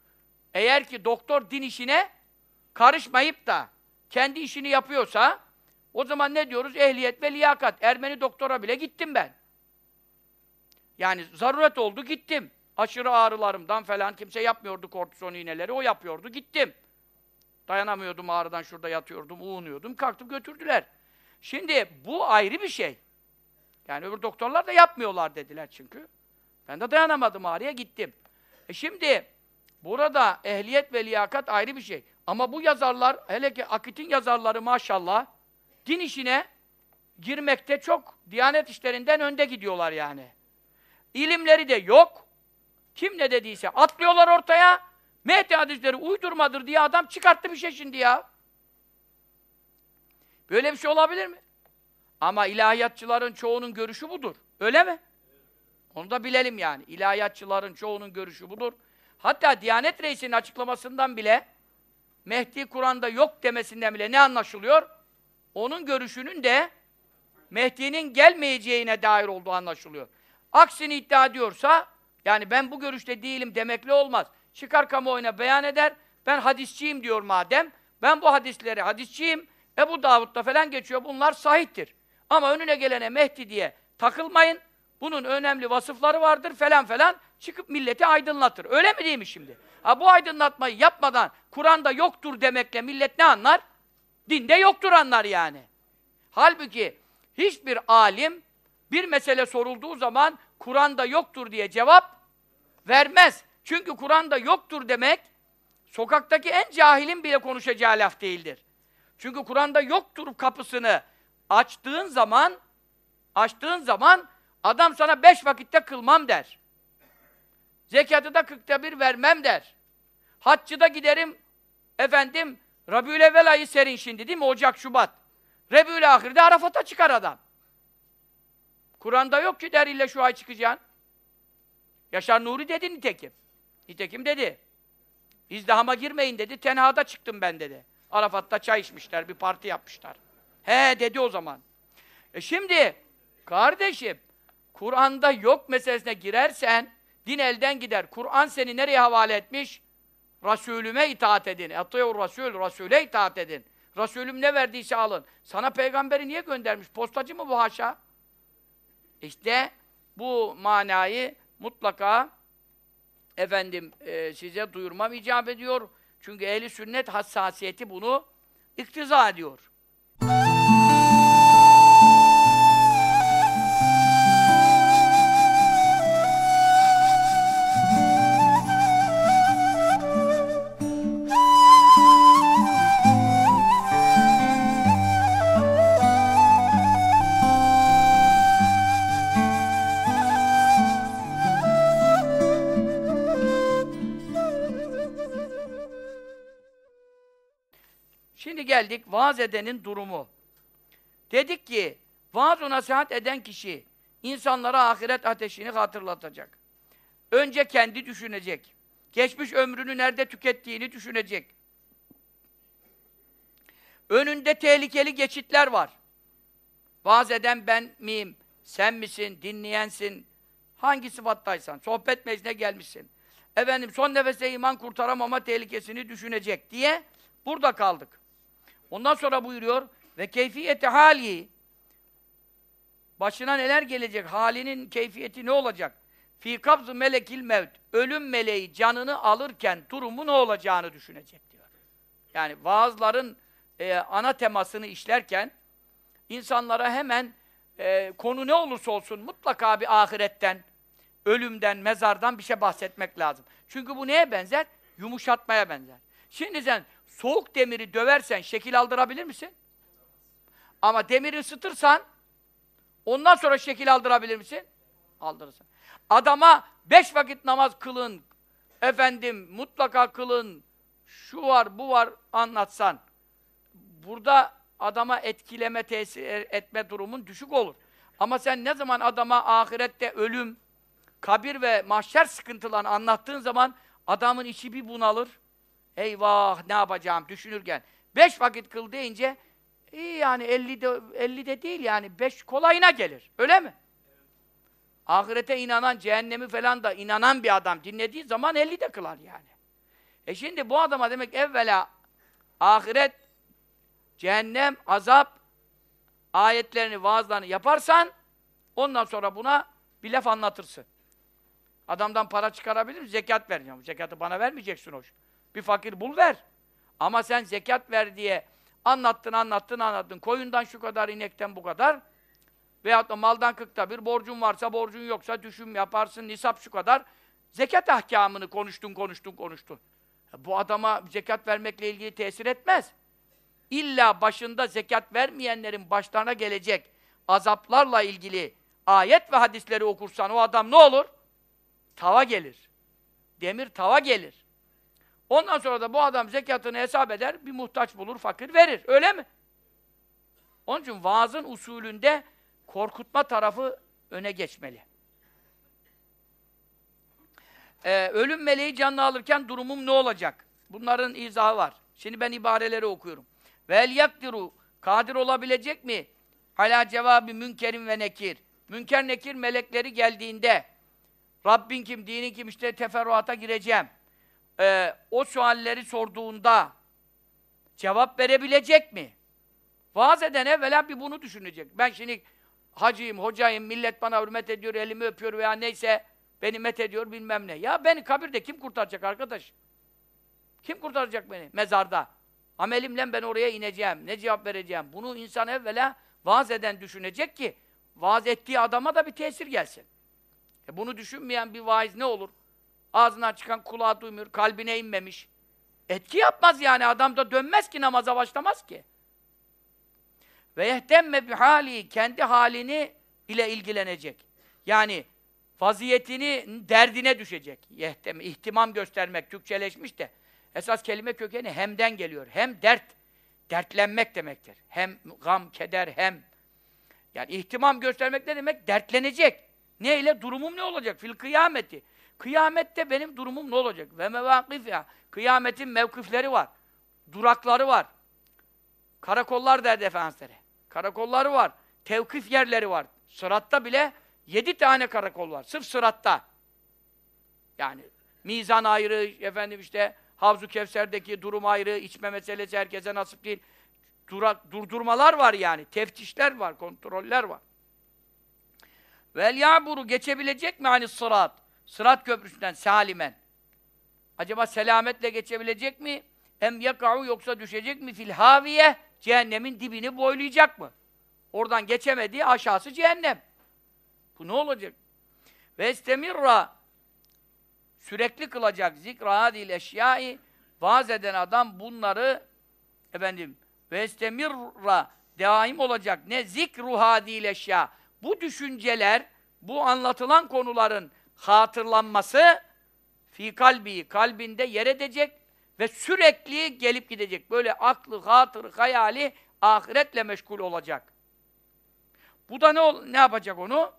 Eğer ki doktor din işine karışmayıp da kendi işini yapıyorsa, o zaman ne diyoruz? Ehliyet ve liyakat. Ermeni doktora bile gittim ben. Yani zaruret oldu, gittim. Aşırı ağrılarımdan falan kimse yapmıyordu kortizon iğneleri, o yapıyordu, gittim. Dayanamıyordum ağrıdan, şurada yatıyordum, uğunuyordum, kalktım götürdüler. Şimdi bu ayrı bir şey. Yani öbür doktorlar da yapmıyorlar dediler çünkü. Ben de dayanamadım ağrıya, gittim. Şimdi burada ehliyet ve liyakat ayrı bir şey. Ama bu yazarlar, hele ki Akit'in yazarları maşallah, din işine girmekte çok Diyanet işlerinden önde gidiyorlar yani. İlimleri de yok. Kim ne dediyse atlıyorlar ortaya. Mehdi hadisleri uydurmadır diye adam çıkarttı bir şey şimdi ya. Böyle bir şey olabilir mi? Ama ilahiyatçıların çoğunun görüşü budur. Öyle mi? Onu da bilelim yani. İlahiyatçıların çoğunun görüşü budur. Hatta Diyanet Reisi'nin açıklamasından bile Mehdi Kur'an'da yok demesinden bile ne anlaşılıyor? Onun görüşünün de Mehdi'nin gelmeyeceğine dair olduğu anlaşılıyor. Aksini iddia ediyorsa, yani ben bu görüşte değilim demekle olmaz. Çıkar kamuoyuna beyan eder, ben hadisçiyim diyor madem, ben bu hadisleri hadisçiyim, Ebu Davud'da falan geçiyor, bunlar sahihtir. Ama önüne gelene Mehdi diye takılmayın, bunun önemli vasıfları vardır falan falan, çıkıp milleti aydınlatır. Öyle mi değil mi şimdi? Ha, bu aydınlatmayı yapmadan Kur'an'da yoktur demekle millet ne anlar? Dinde yoktur anlar yani. Halbuki hiçbir alim bir mesele sorulduğu zaman Kur'an'da yoktur diye cevap vermez. Çünkü Kur'an'da yoktur demek sokaktaki en cahilin bile konuşacağı laf değildir. Çünkü Kur'an'da yoktur kapısını açtığın zaman adam sana 5 vakitte kılmam der. Zekatı da 40'ta 1 vermem der. Haccı da giderim efendim Rabiülevvel ayı serin şimdi değil mi? Ocak, Şubat. Rabiülahir'de Arafat'a çıkar adam. Kur'an'da yok ki der ille şu ay çıkacaksın. Yaşar Nuri dedi nitekim. Nitekim dedi. İzdihama girmeyin dedi. Tenhada çıktım ben dedi. Arafat'ta çay içmişler, bir parti yapmışlar. He dedi o zaman. Şimdi kardeşim Kur'an'da yok meselesine girersen din elden gider. Kur'an seni nereye havale etmiş? Resulüme itaat edin. Atıyor Resul, Resul'e itaat edin. Resulüm ne verdiyse alın. Sana peygamberi niye göndermiş? Postacı mı bu haşa? İşte bu manayı mutlaka size duyurmam icap ediyor. Çünkü ehli sünnet hassasiyeti bunu iktiza ediyor. Şimdi geldik vaaz edenin durumu. Dedik ki vaaz-ı nasihat eden kişi insanlara ahiret ateşini hatırlatacak. Önce kendi düşünecek. Geçmiş ömrünü nerede tükettiğini düşünecek. Önünde tehlikeli geçitler var. Vaaz eden ben miyim? Sen misin? Dinleyensin. Hangi sıfattaysan. Sohbet meclisine gelmişsin. Son nefeste iman kurtaramama tehlikesini düşünecek diye burada kaldık. Ondan sonra buyuruyor ve keyfiyeti hali, başına neler gelecek, halinin keyfiyeti ne olacak? Fî kabz-ı melekil mevt, ölüm meleği canını alırken durumu ne olacağını düşünecek diyor. Yani vaazların ana temasını işlerken insanlara hemen konu ne olursa olsun mutlaka bir ahiretten, ölümden, mezardan bir şey bahsetmek lazım. Çünkü bu neye benzer? Yumuşatmaya benzer. Şimdi sen soğuk demiri döversen şekil aldırabilir misin? Ama demiri ısıtırsan ondan sonra şekil aldırabilir misin? Aldırırsın. Adama 5 vakit namaz kılın, mutlaka kılın, şu var, bu var anlatsan, burada adama etkileme, tesir etme durumun düşük olur. Ama sen ne zaman adama ahirette ölüm, kabir ve mahşer sıkıntılarını anlattığın zaman adamın içi bir bunalır. Eyvah ne yapacağım düşünürken 5 vakit kıl deyince iyi yani 50'de değil yani 5 kolayına gelir. Öyle mi? Ahirete inanan, cehennemi falan da inanan bir adam dinlediği zaman 50'de kılar yani. Şimdi bu adama demek evvela ahiret, cehennem, azap ayetlerini, vaazlarını yaparsan ondan sonra buna bir laf anlatırsın. Adamdan para çıkarabilir mi? Zekat vereceğim. Zekatı bana vermeyeceksin hoş. Bir fakir bul ver. Ama sen zekat ver diye anlattın. Koyundan şu kadar, inekten bu kadar. Veyahut da maldan 40'ta bir, borcun varsa, borcun yoksa düşün yaparsın, nisap şu kadar. Zekat ahkamını konuştun. Bu adama zekat vermekle ilgili tesir etmez. İlla başında zekat vermeyenlerin başlarına gelecek azaplarla ilgili ayet ve hadisleri okursan o adam ne olur? Tava gelir. Demir tava gelir. Ondan sonra da bu adam zekatını hesap eder, bir muhtaç bulur, fakir verir. Öyle mi? Onun için vaazın usulünde korkutma tarafı öne geçmeli. Ölüm meleği canını alırken durumum ne olacak? Bunların izahı var. Şimdi ben ibareleri okuyorum. Vel yakdiru, kadir olabilecek mi? Ala cevabı münkerin ve nekir. Münker nekir melekleri geldiğinde Rabbin kim, dinin kim, işte teferruata gireceğim. O sualleri sorduğunda cevap verebilecek mi? Vaaz eden evvela bir bunu düşünecek. Ben şimdi hacıyım, hocayım, millet bana hürmet ediyor, elimi öpüyor veya neyse beni met ediyor bilmem ne. Ya beni kabirde kim kurtaracak arkadaş? Kim kurtaracak beni mezarda? Amelimle ben oraya ineceğim. Ne cevap vereceğim? Bunu insan evvela vaaz eden düşünecek ki vaaz ettiği adama da bir tesir gelsin. Bunu düşünmeyen bir vaiz ne olur? Ağzından çıkan kulağı duymuyor, kalbine inmemiş. Etki yapmaz yani. Adam da dönmez ki, namaza başlamaz ki. Ve yehtemme bihâli, kendi halini ile ilgilenecek. Yani vaziyetini, derdine düşecek. Yehtemme, ihtimam göstermek, Türkçeleşmiş de. Esas kelime kökeni hemden geliyor. Hem dert, dertlenmek demektir. Hem gam, keder, hem. Yani ihtimam göstermek ne demek? Dertlenecek. Ne ile? Durumum ne olacak? Fil kıyameti. Kıyamette benim durumum ne olacak? Ve mevâkifya. Kıyametin mevkifleri var. Durakları var. Karakollar derdi Efendimizleri. Karakolları var. Tevkif yerleri var. Sıratta bile 7 tane karakol var. Sırf sıratta. Yani mizan ayrı, efendim işte Havzu Kevser'deki durum ayrı, içme meselesi herkese nasip değil. Durdurmalar var yani. Teftişler var, kontroller var. Vel ya'buru, geçebilecek mi hani sırat? Sırat köprüsünden salimen. Acaba selametle geçebilecek mi? Em yaka'u, yoksa düşecek mi fil haviye? Cehennemin dibini boylayacak mı? Oradan geçemediği aşağısı cehennem. Bu ne olacak? Ve istemirra, sürekli kılacak zikra hadil eşyai, vaaz eden adam bunları ve istemirra, daim olacak. Ne? Zikru hadil eşya. Bu düşünceler, bu anlatılan konuların hatırlanması fi kalbi, kalbinde yer edecek ve sürekli gelip gidecek. Böyle aklı, hatırı, hayali ahiretle meşgul olacak. Bu da ne yapacak onu?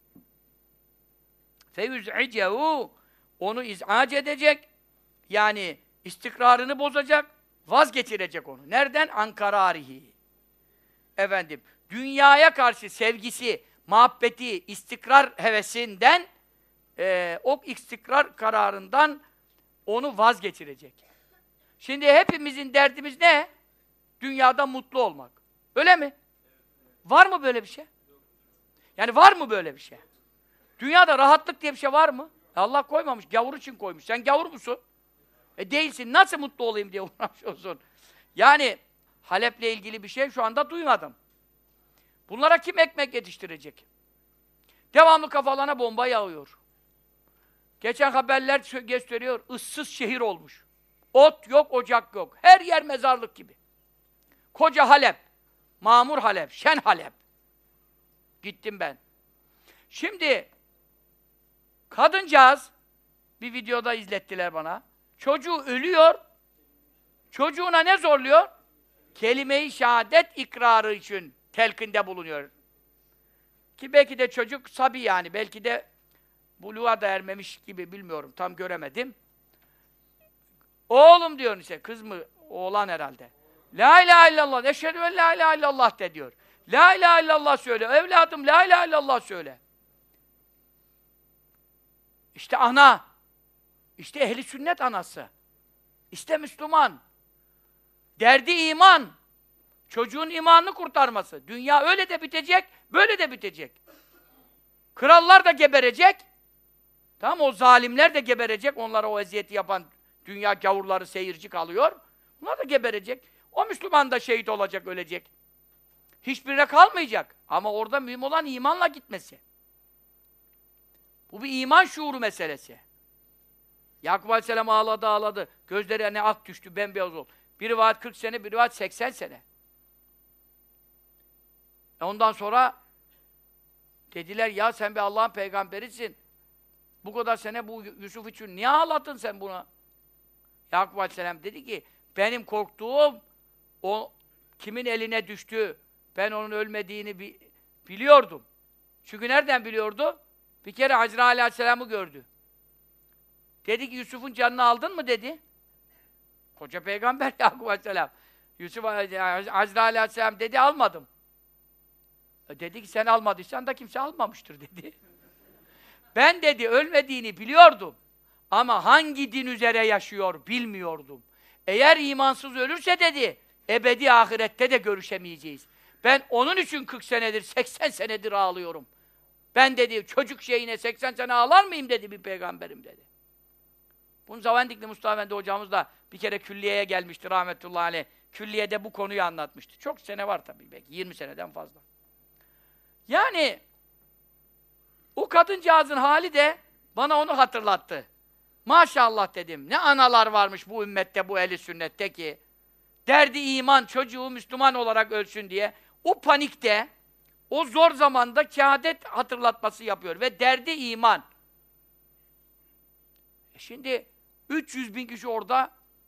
Feyüz'icehu, onu iz'ac edecek. Yani istikrarını bozacak, vazgeçirecek onu. Nereden? Ankararihi. Dünyaya karşı sevgisi, muhabbeti, istikrar hevesinden, o istikrar kararından onu vazgeçirecek. Şimdi hepimizin derdimiz ne? Dünyada mutlu olmak. Öyle mi? Var mı böyle bir şey? Yani var mı böyle bir şey? Dünyada rahatlık diye bir şey var mı? Allah koymamış, gavur için koymuş. Sen gavur musun? Değilsin. Nasıl mutlu olayım diye uğraşıyorsun. Yani Halep'le ilgili bir şey şu anda duymadım. Bunlara kim ekmek yetiştirecek? Devamlı kafalarına bomba yağıyor. Geçen haberler gösteriyor, ıssız şehir olmuş. Ot yok, ocak yok. Her yer mezarlık gibi. Koca Halep, mamur Halep, şen Halep. Gittim ben. Şimdi kadıncağız, bir videoda izlettiler bana. Çocuğu ölüyor. Çocuğuna ne zorluyor? Kelime-i şehadet ikrarı için telkinde bulunuyor. Ki belki de çocuk sabi yani, belki de buluğa da ermemiş gibi, bilmiyorum, tam göremedim. Oğlum diyor işte, kız mı, oğlan herhalde. La ilahe illallah, eşhedü en la ilahe illallah de diyor. La ilahe illallah söyle, evladım la ilahe illallah söyle. İşte ana, işte ehli sünnet anası. İşte Müslüman. Derdi iman. Çocuğun imanını kurtarması. Dünya öyle de bitecek, böyle de bitecek. Krallar da geberecek. Tamam, o zalimler de geberecek. Onlara o eziyeti yapan dünya gavurları, seyirci kalıyor. Onlar da geberecek. O Müslüman da şehit olacak, ölecek. Hiçbirine kalmayacak. Ama orada mühim olan imanla gitmesi. Bu bir iman şuuru meselesi. Yakup Aleyhisselam ağladı ağladı. Gözlerine ak düştü, bembeyaz oldu. Bir rivayet 40 sene, bir rivayet 80 sene. Ondan sonra dediler, ya sen bir Allah'ın peygamberisin. Bu kadar sene bu Yusuf için niye ağladın sen buna? Yakup Aleyhisselam dedi ki, benim korktuğum o kimin eline düştü, ben onun ölmediğini biliyordum. Çünkü nereden biliyordu? Bir kere Azrail Aleyhisselam'ı gördü. Dedi ki, Yusuf'un canını aldın mı dedi. Koca peygamber Yakup Aleyhisselam. Azrail Aleyhisselam dedi, almadım. Dedi ki, sen almadıysan da kimse almamıştır dedi. Ben dedi, ölmediğini biliyordum. Ama hangi din üzere yaşıyor bilmiyordum. Eğer imansız ölürse dedi, ebedi ahirette de görüşemeyeceğiz. Ben onun için 40 senedir, 80 senedir ağlıyorum. Ben dedi, çocuk şeyine 80 sene ağlar mıyım dedi bir peygamberim dedi. Bunu Zavendikli Mustafa Efendi hocamız da bir kere külliyeye gelmişti rahmetullahi aleyh. Külliyede bu konuyu anlatmıştı. Çok sene var tabii, belki 20 seneden fazla. Yani o kadıncağızın hali de bana onu hatırlattı. Maşallah dedim. Ne analar varmış bu ümmette, bu ehli sünnette ki derdi iman, çocuğu Müslüman olarak ölsün diye o panikte, o zor zamanda şehadet hatırlatması yapıyor ve derdi iman. Şimdi 300 bin kişi orada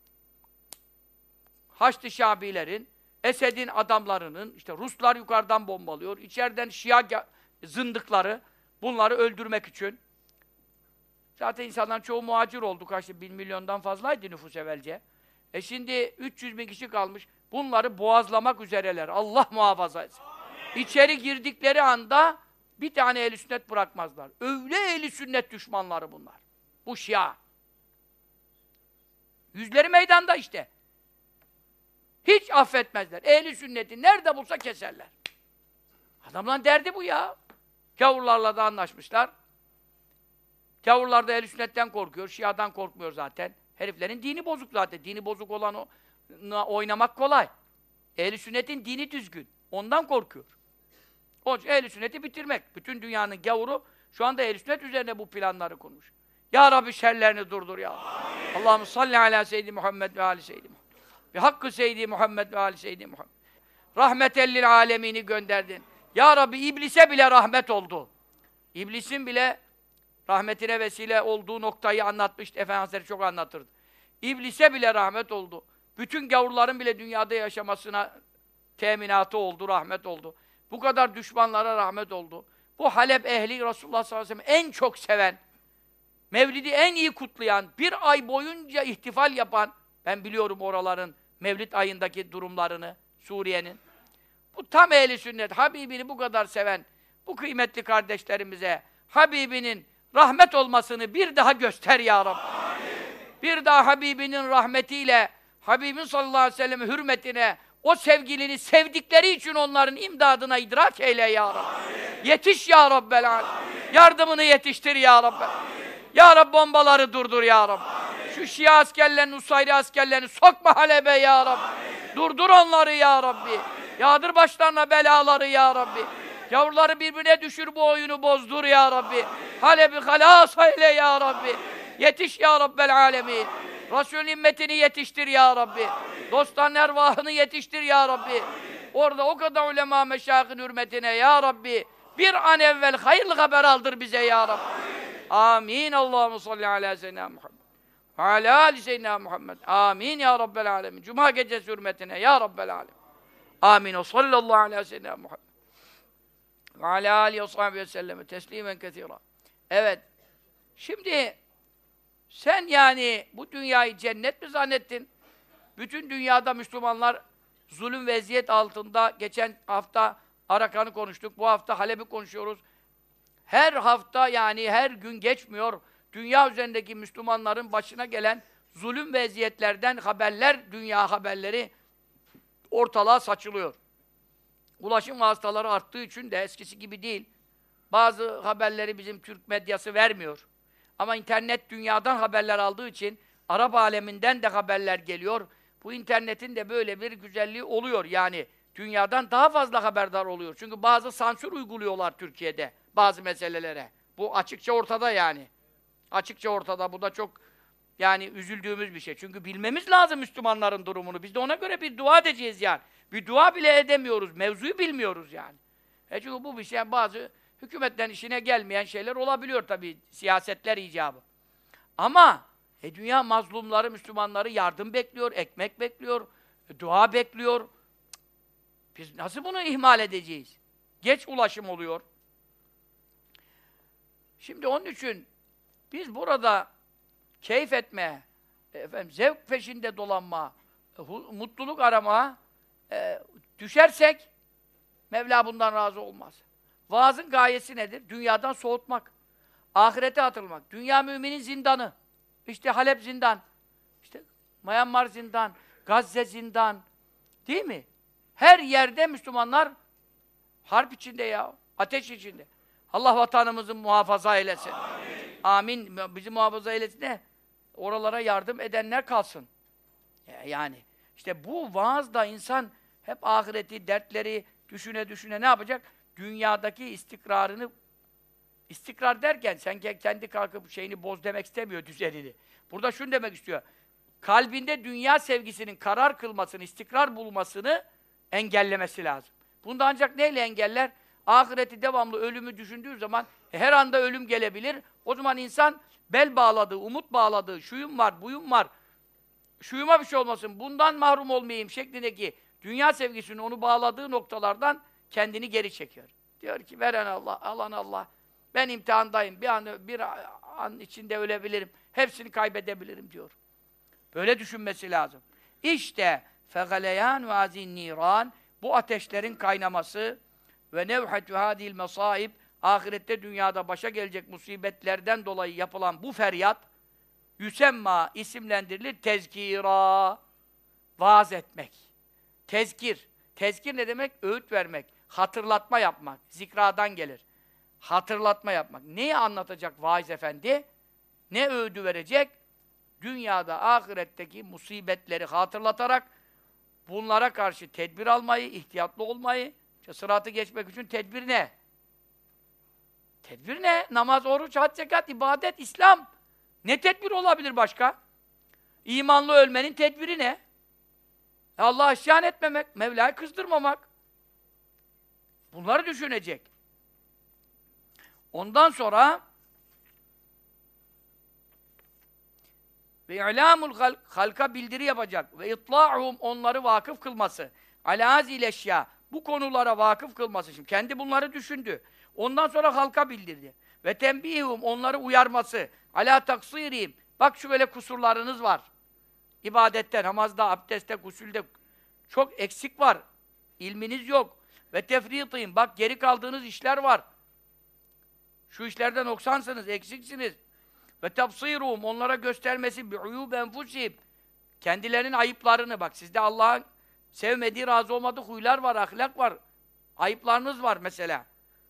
Haçlı Şabilerin, Esed'in adamlarının, işte Ruslar yukarıdan bombalıyor, içeriden Şia zındıkları bunları öldürmek için. Zaten insanların çoğu muhacir oldu, kaçtı? 1 milyondan fazlaydı nüfus evvelce. Şimdi 300 bin kişi kalmış, bunları boğazlamak üzereler. Allah muhafaza etsin. İçeri girdikleri anda bir tane ehl-i sünnet bırakmazlar. Öyle ehl-i sünnet düşmanları bunlar. Bu Şia. Yüzleri meydanda işte. Hiç affetmezler. Ehl-i sünneti nerede bulsa keserler. Adamların derdi bu ya. Gavurlarla da anlaşmışlar. Gavurlar da ehl-i sünnetten korkuyor, Şia'dan korkmuyor zaten. Heriflerin dini bozuk zaten. Dini bozuk olan oynamak kolay. Ehl-i sünnetin dini düzgün. Ondan korkuyor. Onun için ehl-i sünneti bitirmek. Bütün dünyanın gavuru şu anda ehl-i sünnet üzerine bu planları kurmuş. Ya Rabbi şerlerini durdur ya. Allahümme salli ala seyyidi Muhammed ve ali seyyidi Muhammed. Bi hakkı seyyidi Muhammed ve ali seyyidi Muhammed. Rahmetellil alemini gönderdin. Ya Rabbi iblise bile rahmet oldu. İblisin bile rahmetine vesile olduğu noktayı anlatmıştı. Efendimiz Hazretleri çok anlatırdı. İblise bile rahmet oldu. Bütün gavurların bile dünyada yaşamasına teminatı oldu, rahmet oldu. Bu kadar düşmanlara rahmet oldu. Bu Halep ehli Resulullah sallallahu aleyhi ve sellem en çok seven, Mevlid'i en iyi kutlayan, bir ay boyunca ihtifal yapan, ben biliyorum oraların Mevlid ayındaki durumlarını, Suriye'nin. Bu tam ehli sünnet, Habibini bu kadar seven, bu kıymetli kardeşlerimize, Habibinin rahmet olmasını bir daha göster ya Rabbi. Amin. Bir daha Habibinin rahmetiyle, Habibin sallallahu aleyhi ve sellem hürmetine, o sevgilini sevdikleri için onların imdadına idrak eyle ya Rabbi. Amin. Yetiş ya Rabbel alem. Yardımını yetiştir ya Rabbi. Amin. Ya Rabbi bombaları durdur ya Rabbi. Amin. Şu Şia askerlerini, Nusayri askerlerini sokma Halep'e ya Rabbi. Amin. Durdur onları ya Rabbi. Amin. Yağdır başlarına belaları ya Rabbi. Amin. Yavruları birbirine düşür, bu oyunu bozdur ya Rabbi. Halep'i halas eyle ya Rabbi. Amin. Yetiş ya Rabbel alemin. Resul ümmetini yetiştir ya Rabbi. Amin. Dostların ervahını yetiştir ya Rabbi. Amin. Orada o kadar ulema meşayihin hürmetine ya Rabbi. Bir an evvel hayırlı haber aldır bize ya Rabbi. Amin. Allahümme salli ala seyyidina Muhammed. Ve ala ali seyyidina Muhammed. Amin ya Rabbel alemin. Cuma gecesi hürmetine ya Rabbel alemin. Amin. O sallallahu ala seyyidina Muhammed. Ve ala alihi ve sahbihi ve selleme teslimen kethira. Evet. Şimdi sen yani bu dünyayı cennet mi zannettin? Bütün dünyada Müslümanlar zulüm ve eziyet altında. Geçen hafta Arakan'ı konuştuk. Bu hafta Halep'i konuşuyoruz. Her hafta yani her gün geçmiyor. Dünya üzerindeki Müslümanların başına gelen zulüm ve eziyetlerden haberler, dünya haberleri ortalığa saçılıyor. Ulaşım vasıtaları arttığı için de eskisi gibi değil. Bazı haberleri bizim Türk medyası vermiyor. Ama internet dünyadan haberler aldığı için Arap aleminden de haberler geliyor. Bu internetin de böyle bir güzelliği oluyor. Yani dünyadan daha fazla haberdar oluyor. Çünkü bazı sansür uyguluyorlar Türkiye'de bazı meselelere. Bu açıkça ortada yani. Açıkça ortada. Bu da çok yani üzüldüğümüz bir şey. Çünkü bilmemiz lazım Müslümanların durumunu. Biz de ona göre bir dua edeceğiz yani. Bir dua bile edemiyoruz. Mevzuyu bilmiyoruz yani. Çünkü bu bir şey bazı hükümetten işine gelmeyen şeyler olabiliyor tabii. Siyasetler icabı. Ama dünya mazlumları, Müslümanları yardım bekliyor, ekmek bekliyor, dua bekliyor. Biz nasıl bunu ihmal edeceğiz? Geç ulaşım oluyor. Şimdi onun için biz burada keyif etmeye, zevk peşinde dolanma, mutluluk arama düşersek Mevla bundan razı olmaz. Vaazın gayesi nedir? Dünyadan soğutmak, ahirete atılmak. Dünya müminin zindanı. İşte Halep zindan, işte Myanmar zindan, Gazze zindan. Değil mi? Her yerde Müslümanlar harp içinde ya, ateş içinde. Allah vatanımızı muhafaza eylesin. Amin. Amin. Bizi muhafaza eylesin de oralara yardım edenler kalsın. Yani işte bu vaazda insan hep ahireti, dertleri düşüne düşüne ne yapacak? Dünyadaki istikrarını, istikrar derken sen kendi kalkıp şeyini boz demek istemiyor, düzenini. Burada şunu demek istiyor. Kalbinde dünya sevgisinin karar kılmasını, istikrar bulmasını engellemesi lazım. Bunu da ancak neyle engeller? Ahireti devamlı, ölümü düşündüğü zaman her anda ölüm gelebilir. O zaman insan bel bağladığı, umut bağladığı, şuyum var, buyum var, şuyuma bir şey olmasın, bundan mahrum olmayayım şeklindeki dünya sevgisinin onu bağladığı noktalardan kendini geri çekiyor. Diyor ki veren Allah, alan Allah. Ben imtihandayım. Bir an içinde ölebilirim. Hepsini kaybedebilirim diyor. Böyle düşünmesi lazım. İşte fegaleyan ve azin niran, bu ateşlerin kaynaması ve nevhatü hadil mesaib, ahirette dünyada başa gelecek musibetlerden dolayı yapılan bu feryat yüsemma, isimlendirilir tezkira, vaaz etmek. Tezkir. Tezkir ne demek? Öğüt vermek, hatırlatma yapmak. Zikradan gelir. Hatırlatma yapmak. Neyi anlatacak vaiz efendi? Ne öğüdü verecek? Dünyada, ahiretteki musibetleri hatırlatarak bunlara karşı tedbir almayı, ihtiyatlı olmayı, sıratı geçmek için tedbir ne? Tedbir ne? Namaz, oruç, hac, zekat, ibadet, İslam. Ne tedbir olabilir başka? İmanlı ölmenin tedbiri ne? Allah'a isyan etmemek, Mevla'yı kızdırmamak. Bunları düşünecek. Ondan sonra ve i'lamul halka bildiri yapacak ve itla'uhum, onları vakıf kılması. Ala hazil eşya, bu konulara vakıf kılması. Şimdi kendi bunları düşündü. Ondan sonra halka bildirdi. Ve tembihum, onları uyarması. Ala taksirihim, bak şu böyle kusurlarınız var. İbadette, namazda, abdestte, gusülde çok eksik var. İlminiz yok. Ve tefritihim, bak geri kaldığınız işler var. Şu işlerden noksansınız, eksiksiniz. Ve tafsiruhum, onlara göstermesi bi'uyub enfusihim, kendilerinin ayıplarını. Bak sizde Allah'ın sevmediği, razı olmadığı huylar var, ahlak var. Ayıplarınız var mesela.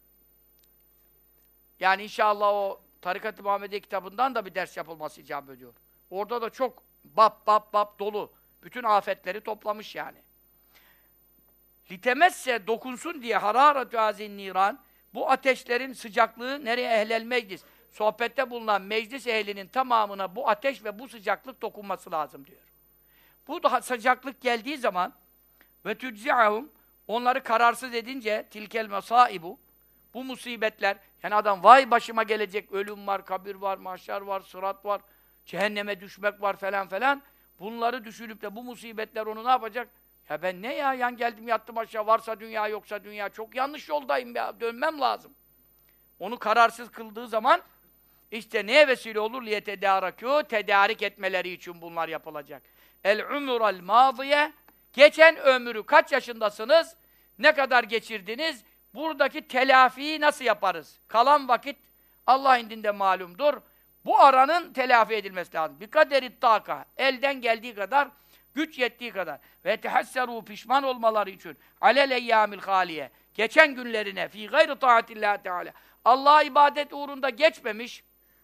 Yani inşallah o Tarikat-ı Muhammediye kitabından da bir ders yapılması icap ediyor. Orada da çok bab dolu. Bütün afetleri toplamış yani. Litemesse, dokunsun diye harâretü azin niran, bu ateşlerin sıcaklığı nereye ehlel meclis? Sohbette bulunan meclis ehlinin tamamına bu ateş ve bu sıcaklık dokunması lazım diyor. Bu da sıcaklık geldiği zaman ve tüczi'ahum, onları kararsız edince tilkel mesaibu, bu musibetler, yani adam vay başıma gelecek, ölüm var, kabir var, mahşer var, sırat var, cehenneme düşmek var falan falan. Bunları düşünüp de bu musibetler onu ne yapacak? Ya ben ne ya, yan geldim yattım aşağı, varsa dünya yoksa dünya, çok yanlış yoldayım ya, dönmem lazım. Onu kararsız kıldığı zaman işte neye vesile olur? لِيَتَدَارَكُوا, tedarik etmeleri için bunlar yapılacak. El-umurel mâziye, geçen ömrü kaç yaşındasınız? Ne kadar geçirdiniz? Buradaki telafiyi nasıl yaparız? Kalan vakit Allah indinde malumdur. Bu aranın telafi edilmesi lazım. Bir kaderi taka, elden geldiği kadar, güç yettiği kadar. Ve tehasseru, pişman olmaları için alel eyyamil haliye, geçen günlerine fi gayri taatillah teala, Allah'a ibadet uğrunda geçmemiş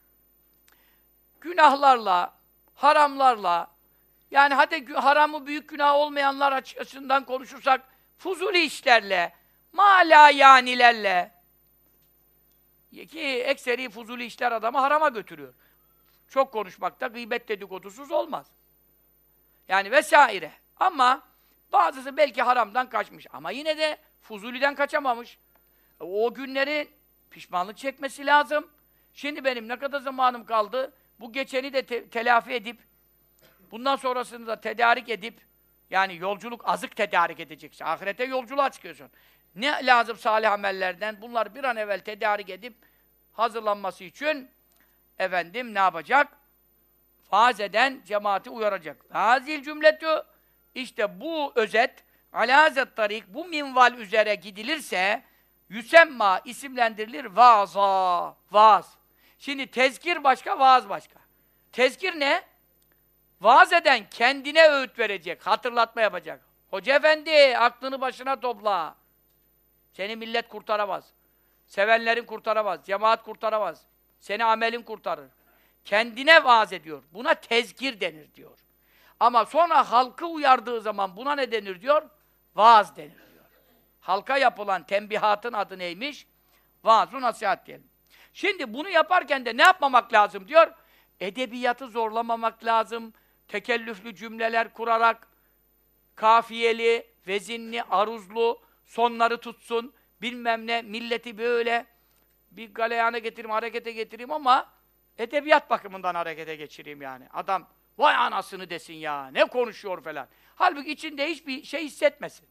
günahlarla, haramlarla, yani hadi haramı büyük günah olmayanlar açısından konuşursak, fuzuli işlerle, malayanilerle, ki ekseri fuzuli işler adamı harama götürüyor. Çok konuşmakta gıybet dedikodusuz olmaz. Yani vesaire. Ama bazısı belki haramdan kaçmış. Ama yine de fuzuliden kaçamamış. O günleri pişmanlık çekmesi lazım. Şimdi benim ne kadar zamanım kaldı? Bu geçeni de telafi edip, bundan sonrasını da tedarik edip, yani yolculuk azık tedarik edeceksin. Ahirete yolculuğa çıkıyorsun. Ne lazım salih amellerden? Bunları bir an evvel tedarik edip, hazırlanması için efendim ne yapacak? Vaaz eden cemaati uyaracak. Hazil cümletü, işte bu özet, alâzet tarik, bu minval üzere gidilirse, yüsemma isimlendirilir vaaza, vaaz. Şimdi tezkir başka, vaaz başka. Tezkir ne? Vaaz eden kendine öğüt verecek, hatırlatma yapacak. Hoca efendi, aklını başına topla. Seni millet kurtaramaz. Sevenlerin kurtaramaz, cemaat kurtaramaz. Seni amelin kurtarır. Kendine vaaz ediyor. Buna tezkir denir diyor. Ama sonra halkı uyardığı zaman buna ne denir diyor? Vaaz denir diyor. Halka yapılan tembihatın adı neymiş? Vaaz-ı nasihat diyelim. Şimdi bunu yaparken de ne yapmamak lazım diyor? Edebiyatı zorlamamak lazım. Tekellüflü cümleler kurarak, kafiyeli, vezinli, aruzlu, sonları tutsun, bilmem ne, milleti böyle bir galeyana getireyim, harekete getireyim ama edebiyat bakımından harekete geçireyim yani. Adam, vay anasını desin ya, ne konuşuyor falan. Halbuki içinde hiçbir şey hissetmesin.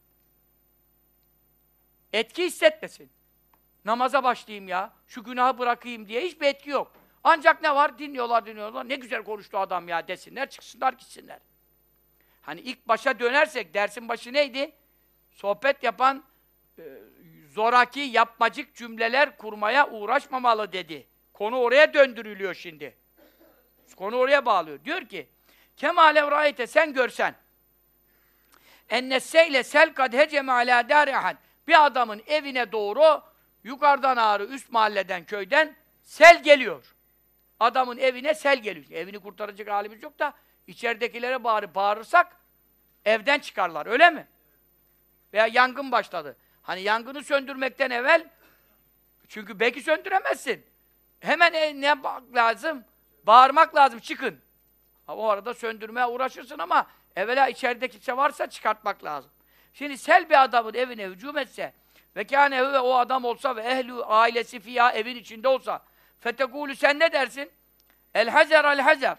Etki hissetmesin. Namaza başlayayım ya, şu günahı bırakayım diye hiçbir etki yok. Ancak ne var? Dinliyorlar. Ne güzel konuştu adam ya desinler, çıksınlar, gitsinler. Hani ilk başa dönersek, dersin başı neydi? Sohbet yapan, zoraki, yapmacık cümleler kurmaya uğraşmamalı dedi. Konu oraya döndürülüyor şimdi. Konu oraya bağlıyor. Diyor ki, Kemâlev râite, sen görsen, ennesseyle sel kad heceme alâ dâri ahad, bir adamın evine doğru yukarıdan ağrı, üst mahalleden, köyden sel geliyor. Adamın evine sel geliyor. Evini kurtaracak halimiz yok da içeridekilere bağırırsak evden çıkarlar, öyle mi? Veya yangın başladı. Hani yangını söndürmekten evvel, çünkü belki söndüremezsin. Hemen ne yapmak lazım? Bağırmak lazım, çıkın. O arada söndürmeye uğraşırsın ama evvela içerideki şey varsa çıkartmak lazım. Şimdi sel bir adamın evine hücum etse ve kâne ve o adam olsa ve ehlu ailesi fiyâ evin içinde olsa fetekûlü, sen ne dersin? El hazer.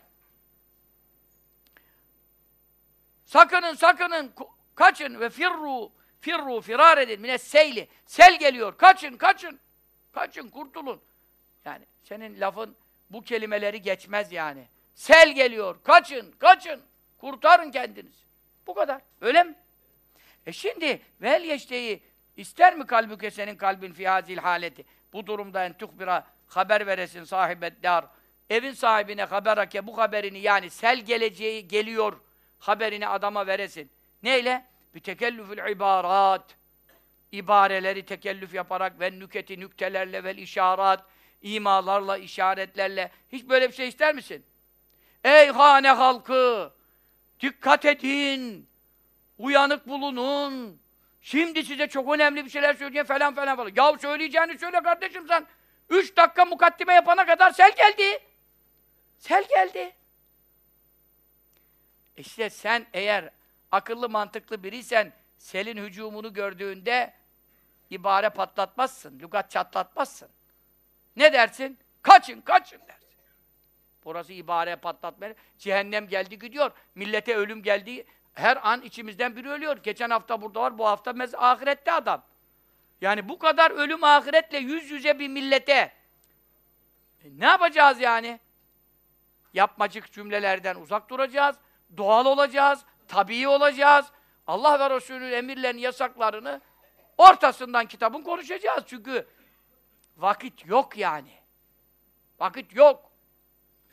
Sakının, kaçın ve firar edin minesseyli. Sel geliyor, kaçın, kurtulun. Yani senin lafın bu kelimeleri geçmez yani. Sel geliyor, kaçın, kurtarın kendinizi. Bu kadar, öyle mi? Şimdi vel yeşteyi, ister mi kalbüke senin kalbin fi hazil haleti? Bu durumda en tuhbira, haber veresin sahibeddar. Evin sahibine haberake, bu haberini, yani sel geleceği geliyor haberini adama veresin. Neyle? Bitekellüfül ibarat. İbareleri tekellüf yaparak ve nüketi nüktelerle ve işaret, imalarla, işaretlerle. Hiç böyle bir şey ister misin? Ey hane halkı! Dikkat edin! Uyanık bulunun! Şimdi size çok önemli bir şeyler söyleyeceğim falan. Ya söyleyeceğini söyle kardeşim sen. 3 dakika mukaddime yapana kadar sel geldi. Sel geldi. İşte sen eğer akıllı mantıklı biriysen selin hücumunu gördüğünde ibare patlatmazsın, lügat çatlatmazsın. Ne dersin? Kaçın dersin. Burası ibare patlatmaya. Cehennem geldi gidiyor. Millete ölüm geldi. Her an içimizden biri ölüyor. Geçen hafta burada var, bu hafta ahirette adam. Yani bu kadar ölüm ahiretle yüz yüze bir millete ne yapacağız yani? Yapmacık cümlelerden uzak duracağız. Doğal olacağız. Tabii olacağız. Allah ve Resulü'nün emirlerini, yasaklarını ortasından kitabın konuşacağız. Çünkü vakit yok yani. Vakit yok.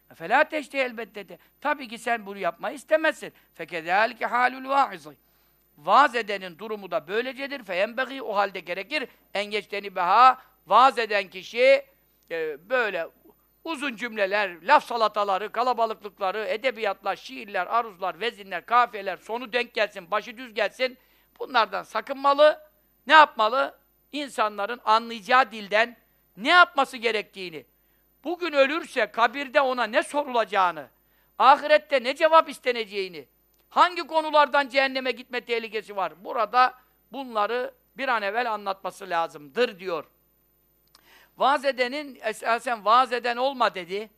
Felâ teştehi elbette de. Tabii ki sen bunu yapmayı istemezsin. Fekezâlike hâlul vâizî. Vaaz edenin durumu da böylecedir. Feyenbeğî, o halde gerekir. En geçteni beha, vaaz eden kişi böyle uzun cümleler, laf salataları, kalabalıklıkları, edebiyatlar, şiirler, aruzlar, vezinler, kafiyeler, sonu denk gelsin, başı düz gelsin. Bunlardan sakınmalı. Ne yapmalı? İnsanların anlayacağı dilden ne yapması gerektiğini, bugün ölürse kabirde ona ne sorulacağını, ahirette ne cevap isteneceğini, hangi konulardan cehenneme gitme tehlikesi var, burada bunları bir an evvel anlatması lazımdır diyor. Vaaz edenin, esasen vaaz eden olma dedi.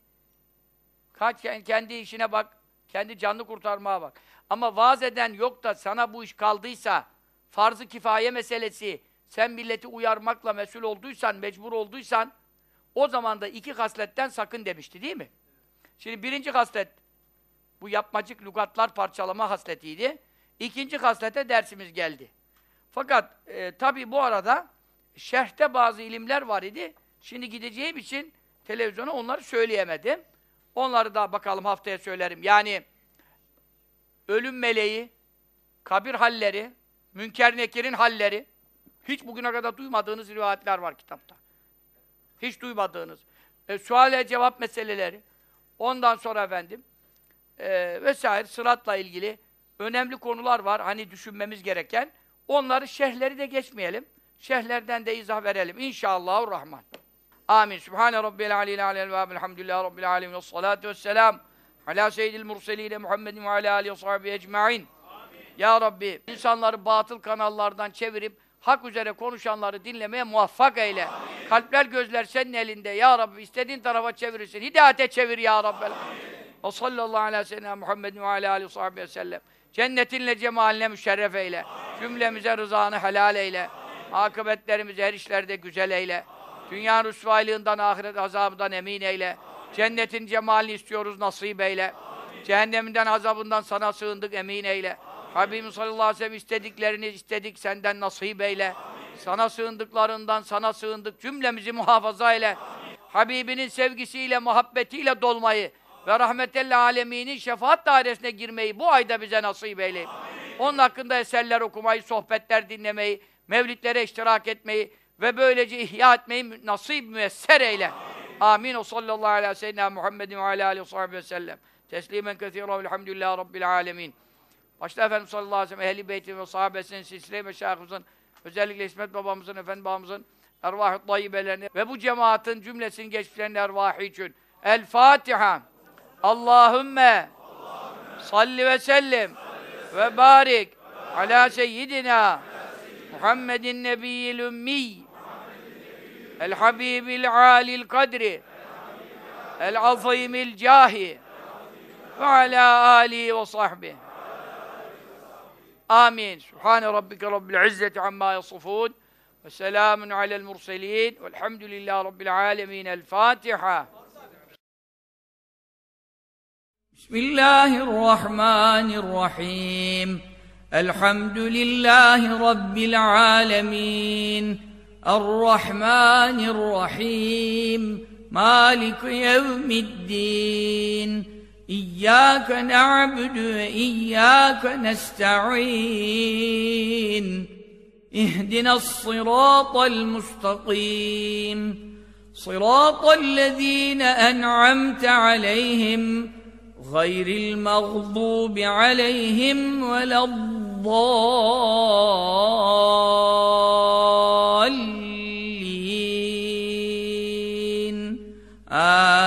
Kendi işine bak, kendi canını kurtarmaya bak. Ama vaaz eden yok da sana bu iş kaldıysa, farz-ı kifaye meselesi, sen milleti uyarmakla mesul olduysan, mecbur olduysan, o zaman da iki hasletten sakın demişti, değil mi? Şimdi birinci haslet, bu yapmacık lügatlar parçalama hasletiydi. İkinci haslete dersimiz geldi. Fakat tabii bu arada şerhte bazı ilimler var idi. Şimdi gideceğim için televizyona onları söyleyemedim. Onları da bakalım haftaya söylerim. Yani ölüm meleği, kabir halleri, Münker Nekir'in halleri, hiç bugüne kadar duymadığınız rivayetler var kitapta. Hiç duymadığınız. Suale cevap meseleleri. Ondan sonra efendim vesaire sıratla ilgili önemli konular var. Hani düşünmemiz gereken. Onları şerhleri de geçmeyelim. Şerhlerden de izah verelim. İnşallahurrahman. Amin. Sübhane Rabbil aleyhi aleyhi ve elhamdülillahi Rabbil alemin ve salatu vesselam ala seyyidil murseline Muhammedin ve ala alihi ve sahbihi ecma'in. Ya Rabbi, insanları batıl kanallardan çevirip hak üzere konuşanları dinlemeye muvaffak eyle. Amin. Kalpler, gözler senin elinde. Ya Rabbi, istediğin tarafa çevirirsin. Hidayete çevir ya Rabbi. Ve sallallahu aleyhi ve sellem Muhammedin ve ala alihi ve sahbihi sellem. Cennetinle cemaline müşerref eyle. Amin. Cümlemize rızanı helal eyle. Amin. Akıbetlerimizi her işlerde güzel eyle. Amin. Dünya rüsvaylığından, ahiret azabından emin eyle. Amin. Cennetin cemalini istiyoruz, nasip eyle. Amin. Cehenneminden, azabından sana sığındık, emin eyle. Habibim sallallahu aleyhi ve sellem istediklerini istedik, senden nasip eyle. Amin. Sana sığındıklarından sana sığındık, cümlemizi muhafaza eyle. Amin. Habibinin sevgisiyle, muhabbetiyle dolmayı ve rahmetellâh aleminin şefaat dairesine girmeyi bu ayda bize nasip eyle. Onun hakkında eserler okumayı, sohbetler dinlemeyi, mevlitlere iştirak etmeyi ve böylece ihya etmeyi nasip müyesser eyle. Amin. O sallallahu aleyhi ve sellem Muhammedin ve alâ aleyhi ve sahbihi sellem. Teslimen kethîran velhamdülillahi rabbil âlemin. Başta Efendimiz sallallahu aleyhi ve sellem, ehl-i beytin ve sahabesinin, silsile-i meşâhımızın, özellikle İsmet babamızın, Efendi babamızın ervâh-ı tayyibelerini ve bu cemaatin cümlesinin geçmişlerinin ervâhı için. El-Fatiha. Allahümme salli ve sellim ve barik alâ seyyidina Muhammedin nebiyyil ümmiy el-habibil âlil kadri el-azîmil câhi ve alâ âlihi ve sahbihi. Amin. Subhane rabbike rabbil izzeti amma yasifun ve selamun alel murselin velhamdülillahi rabbil alemin. El Fatiha. Bismillahirrahmanirrahim. Elhamdülillahi rabbil alemin. Errahmanirrahim. Malik yevmiddin. İyyâke na'budu ve iyyâke nesta'in. İhdinas-sirâtal mustakîm. Sirâtallezîne en'amte aleyhim gayril mağdûbi aleyhim veleddâllîn.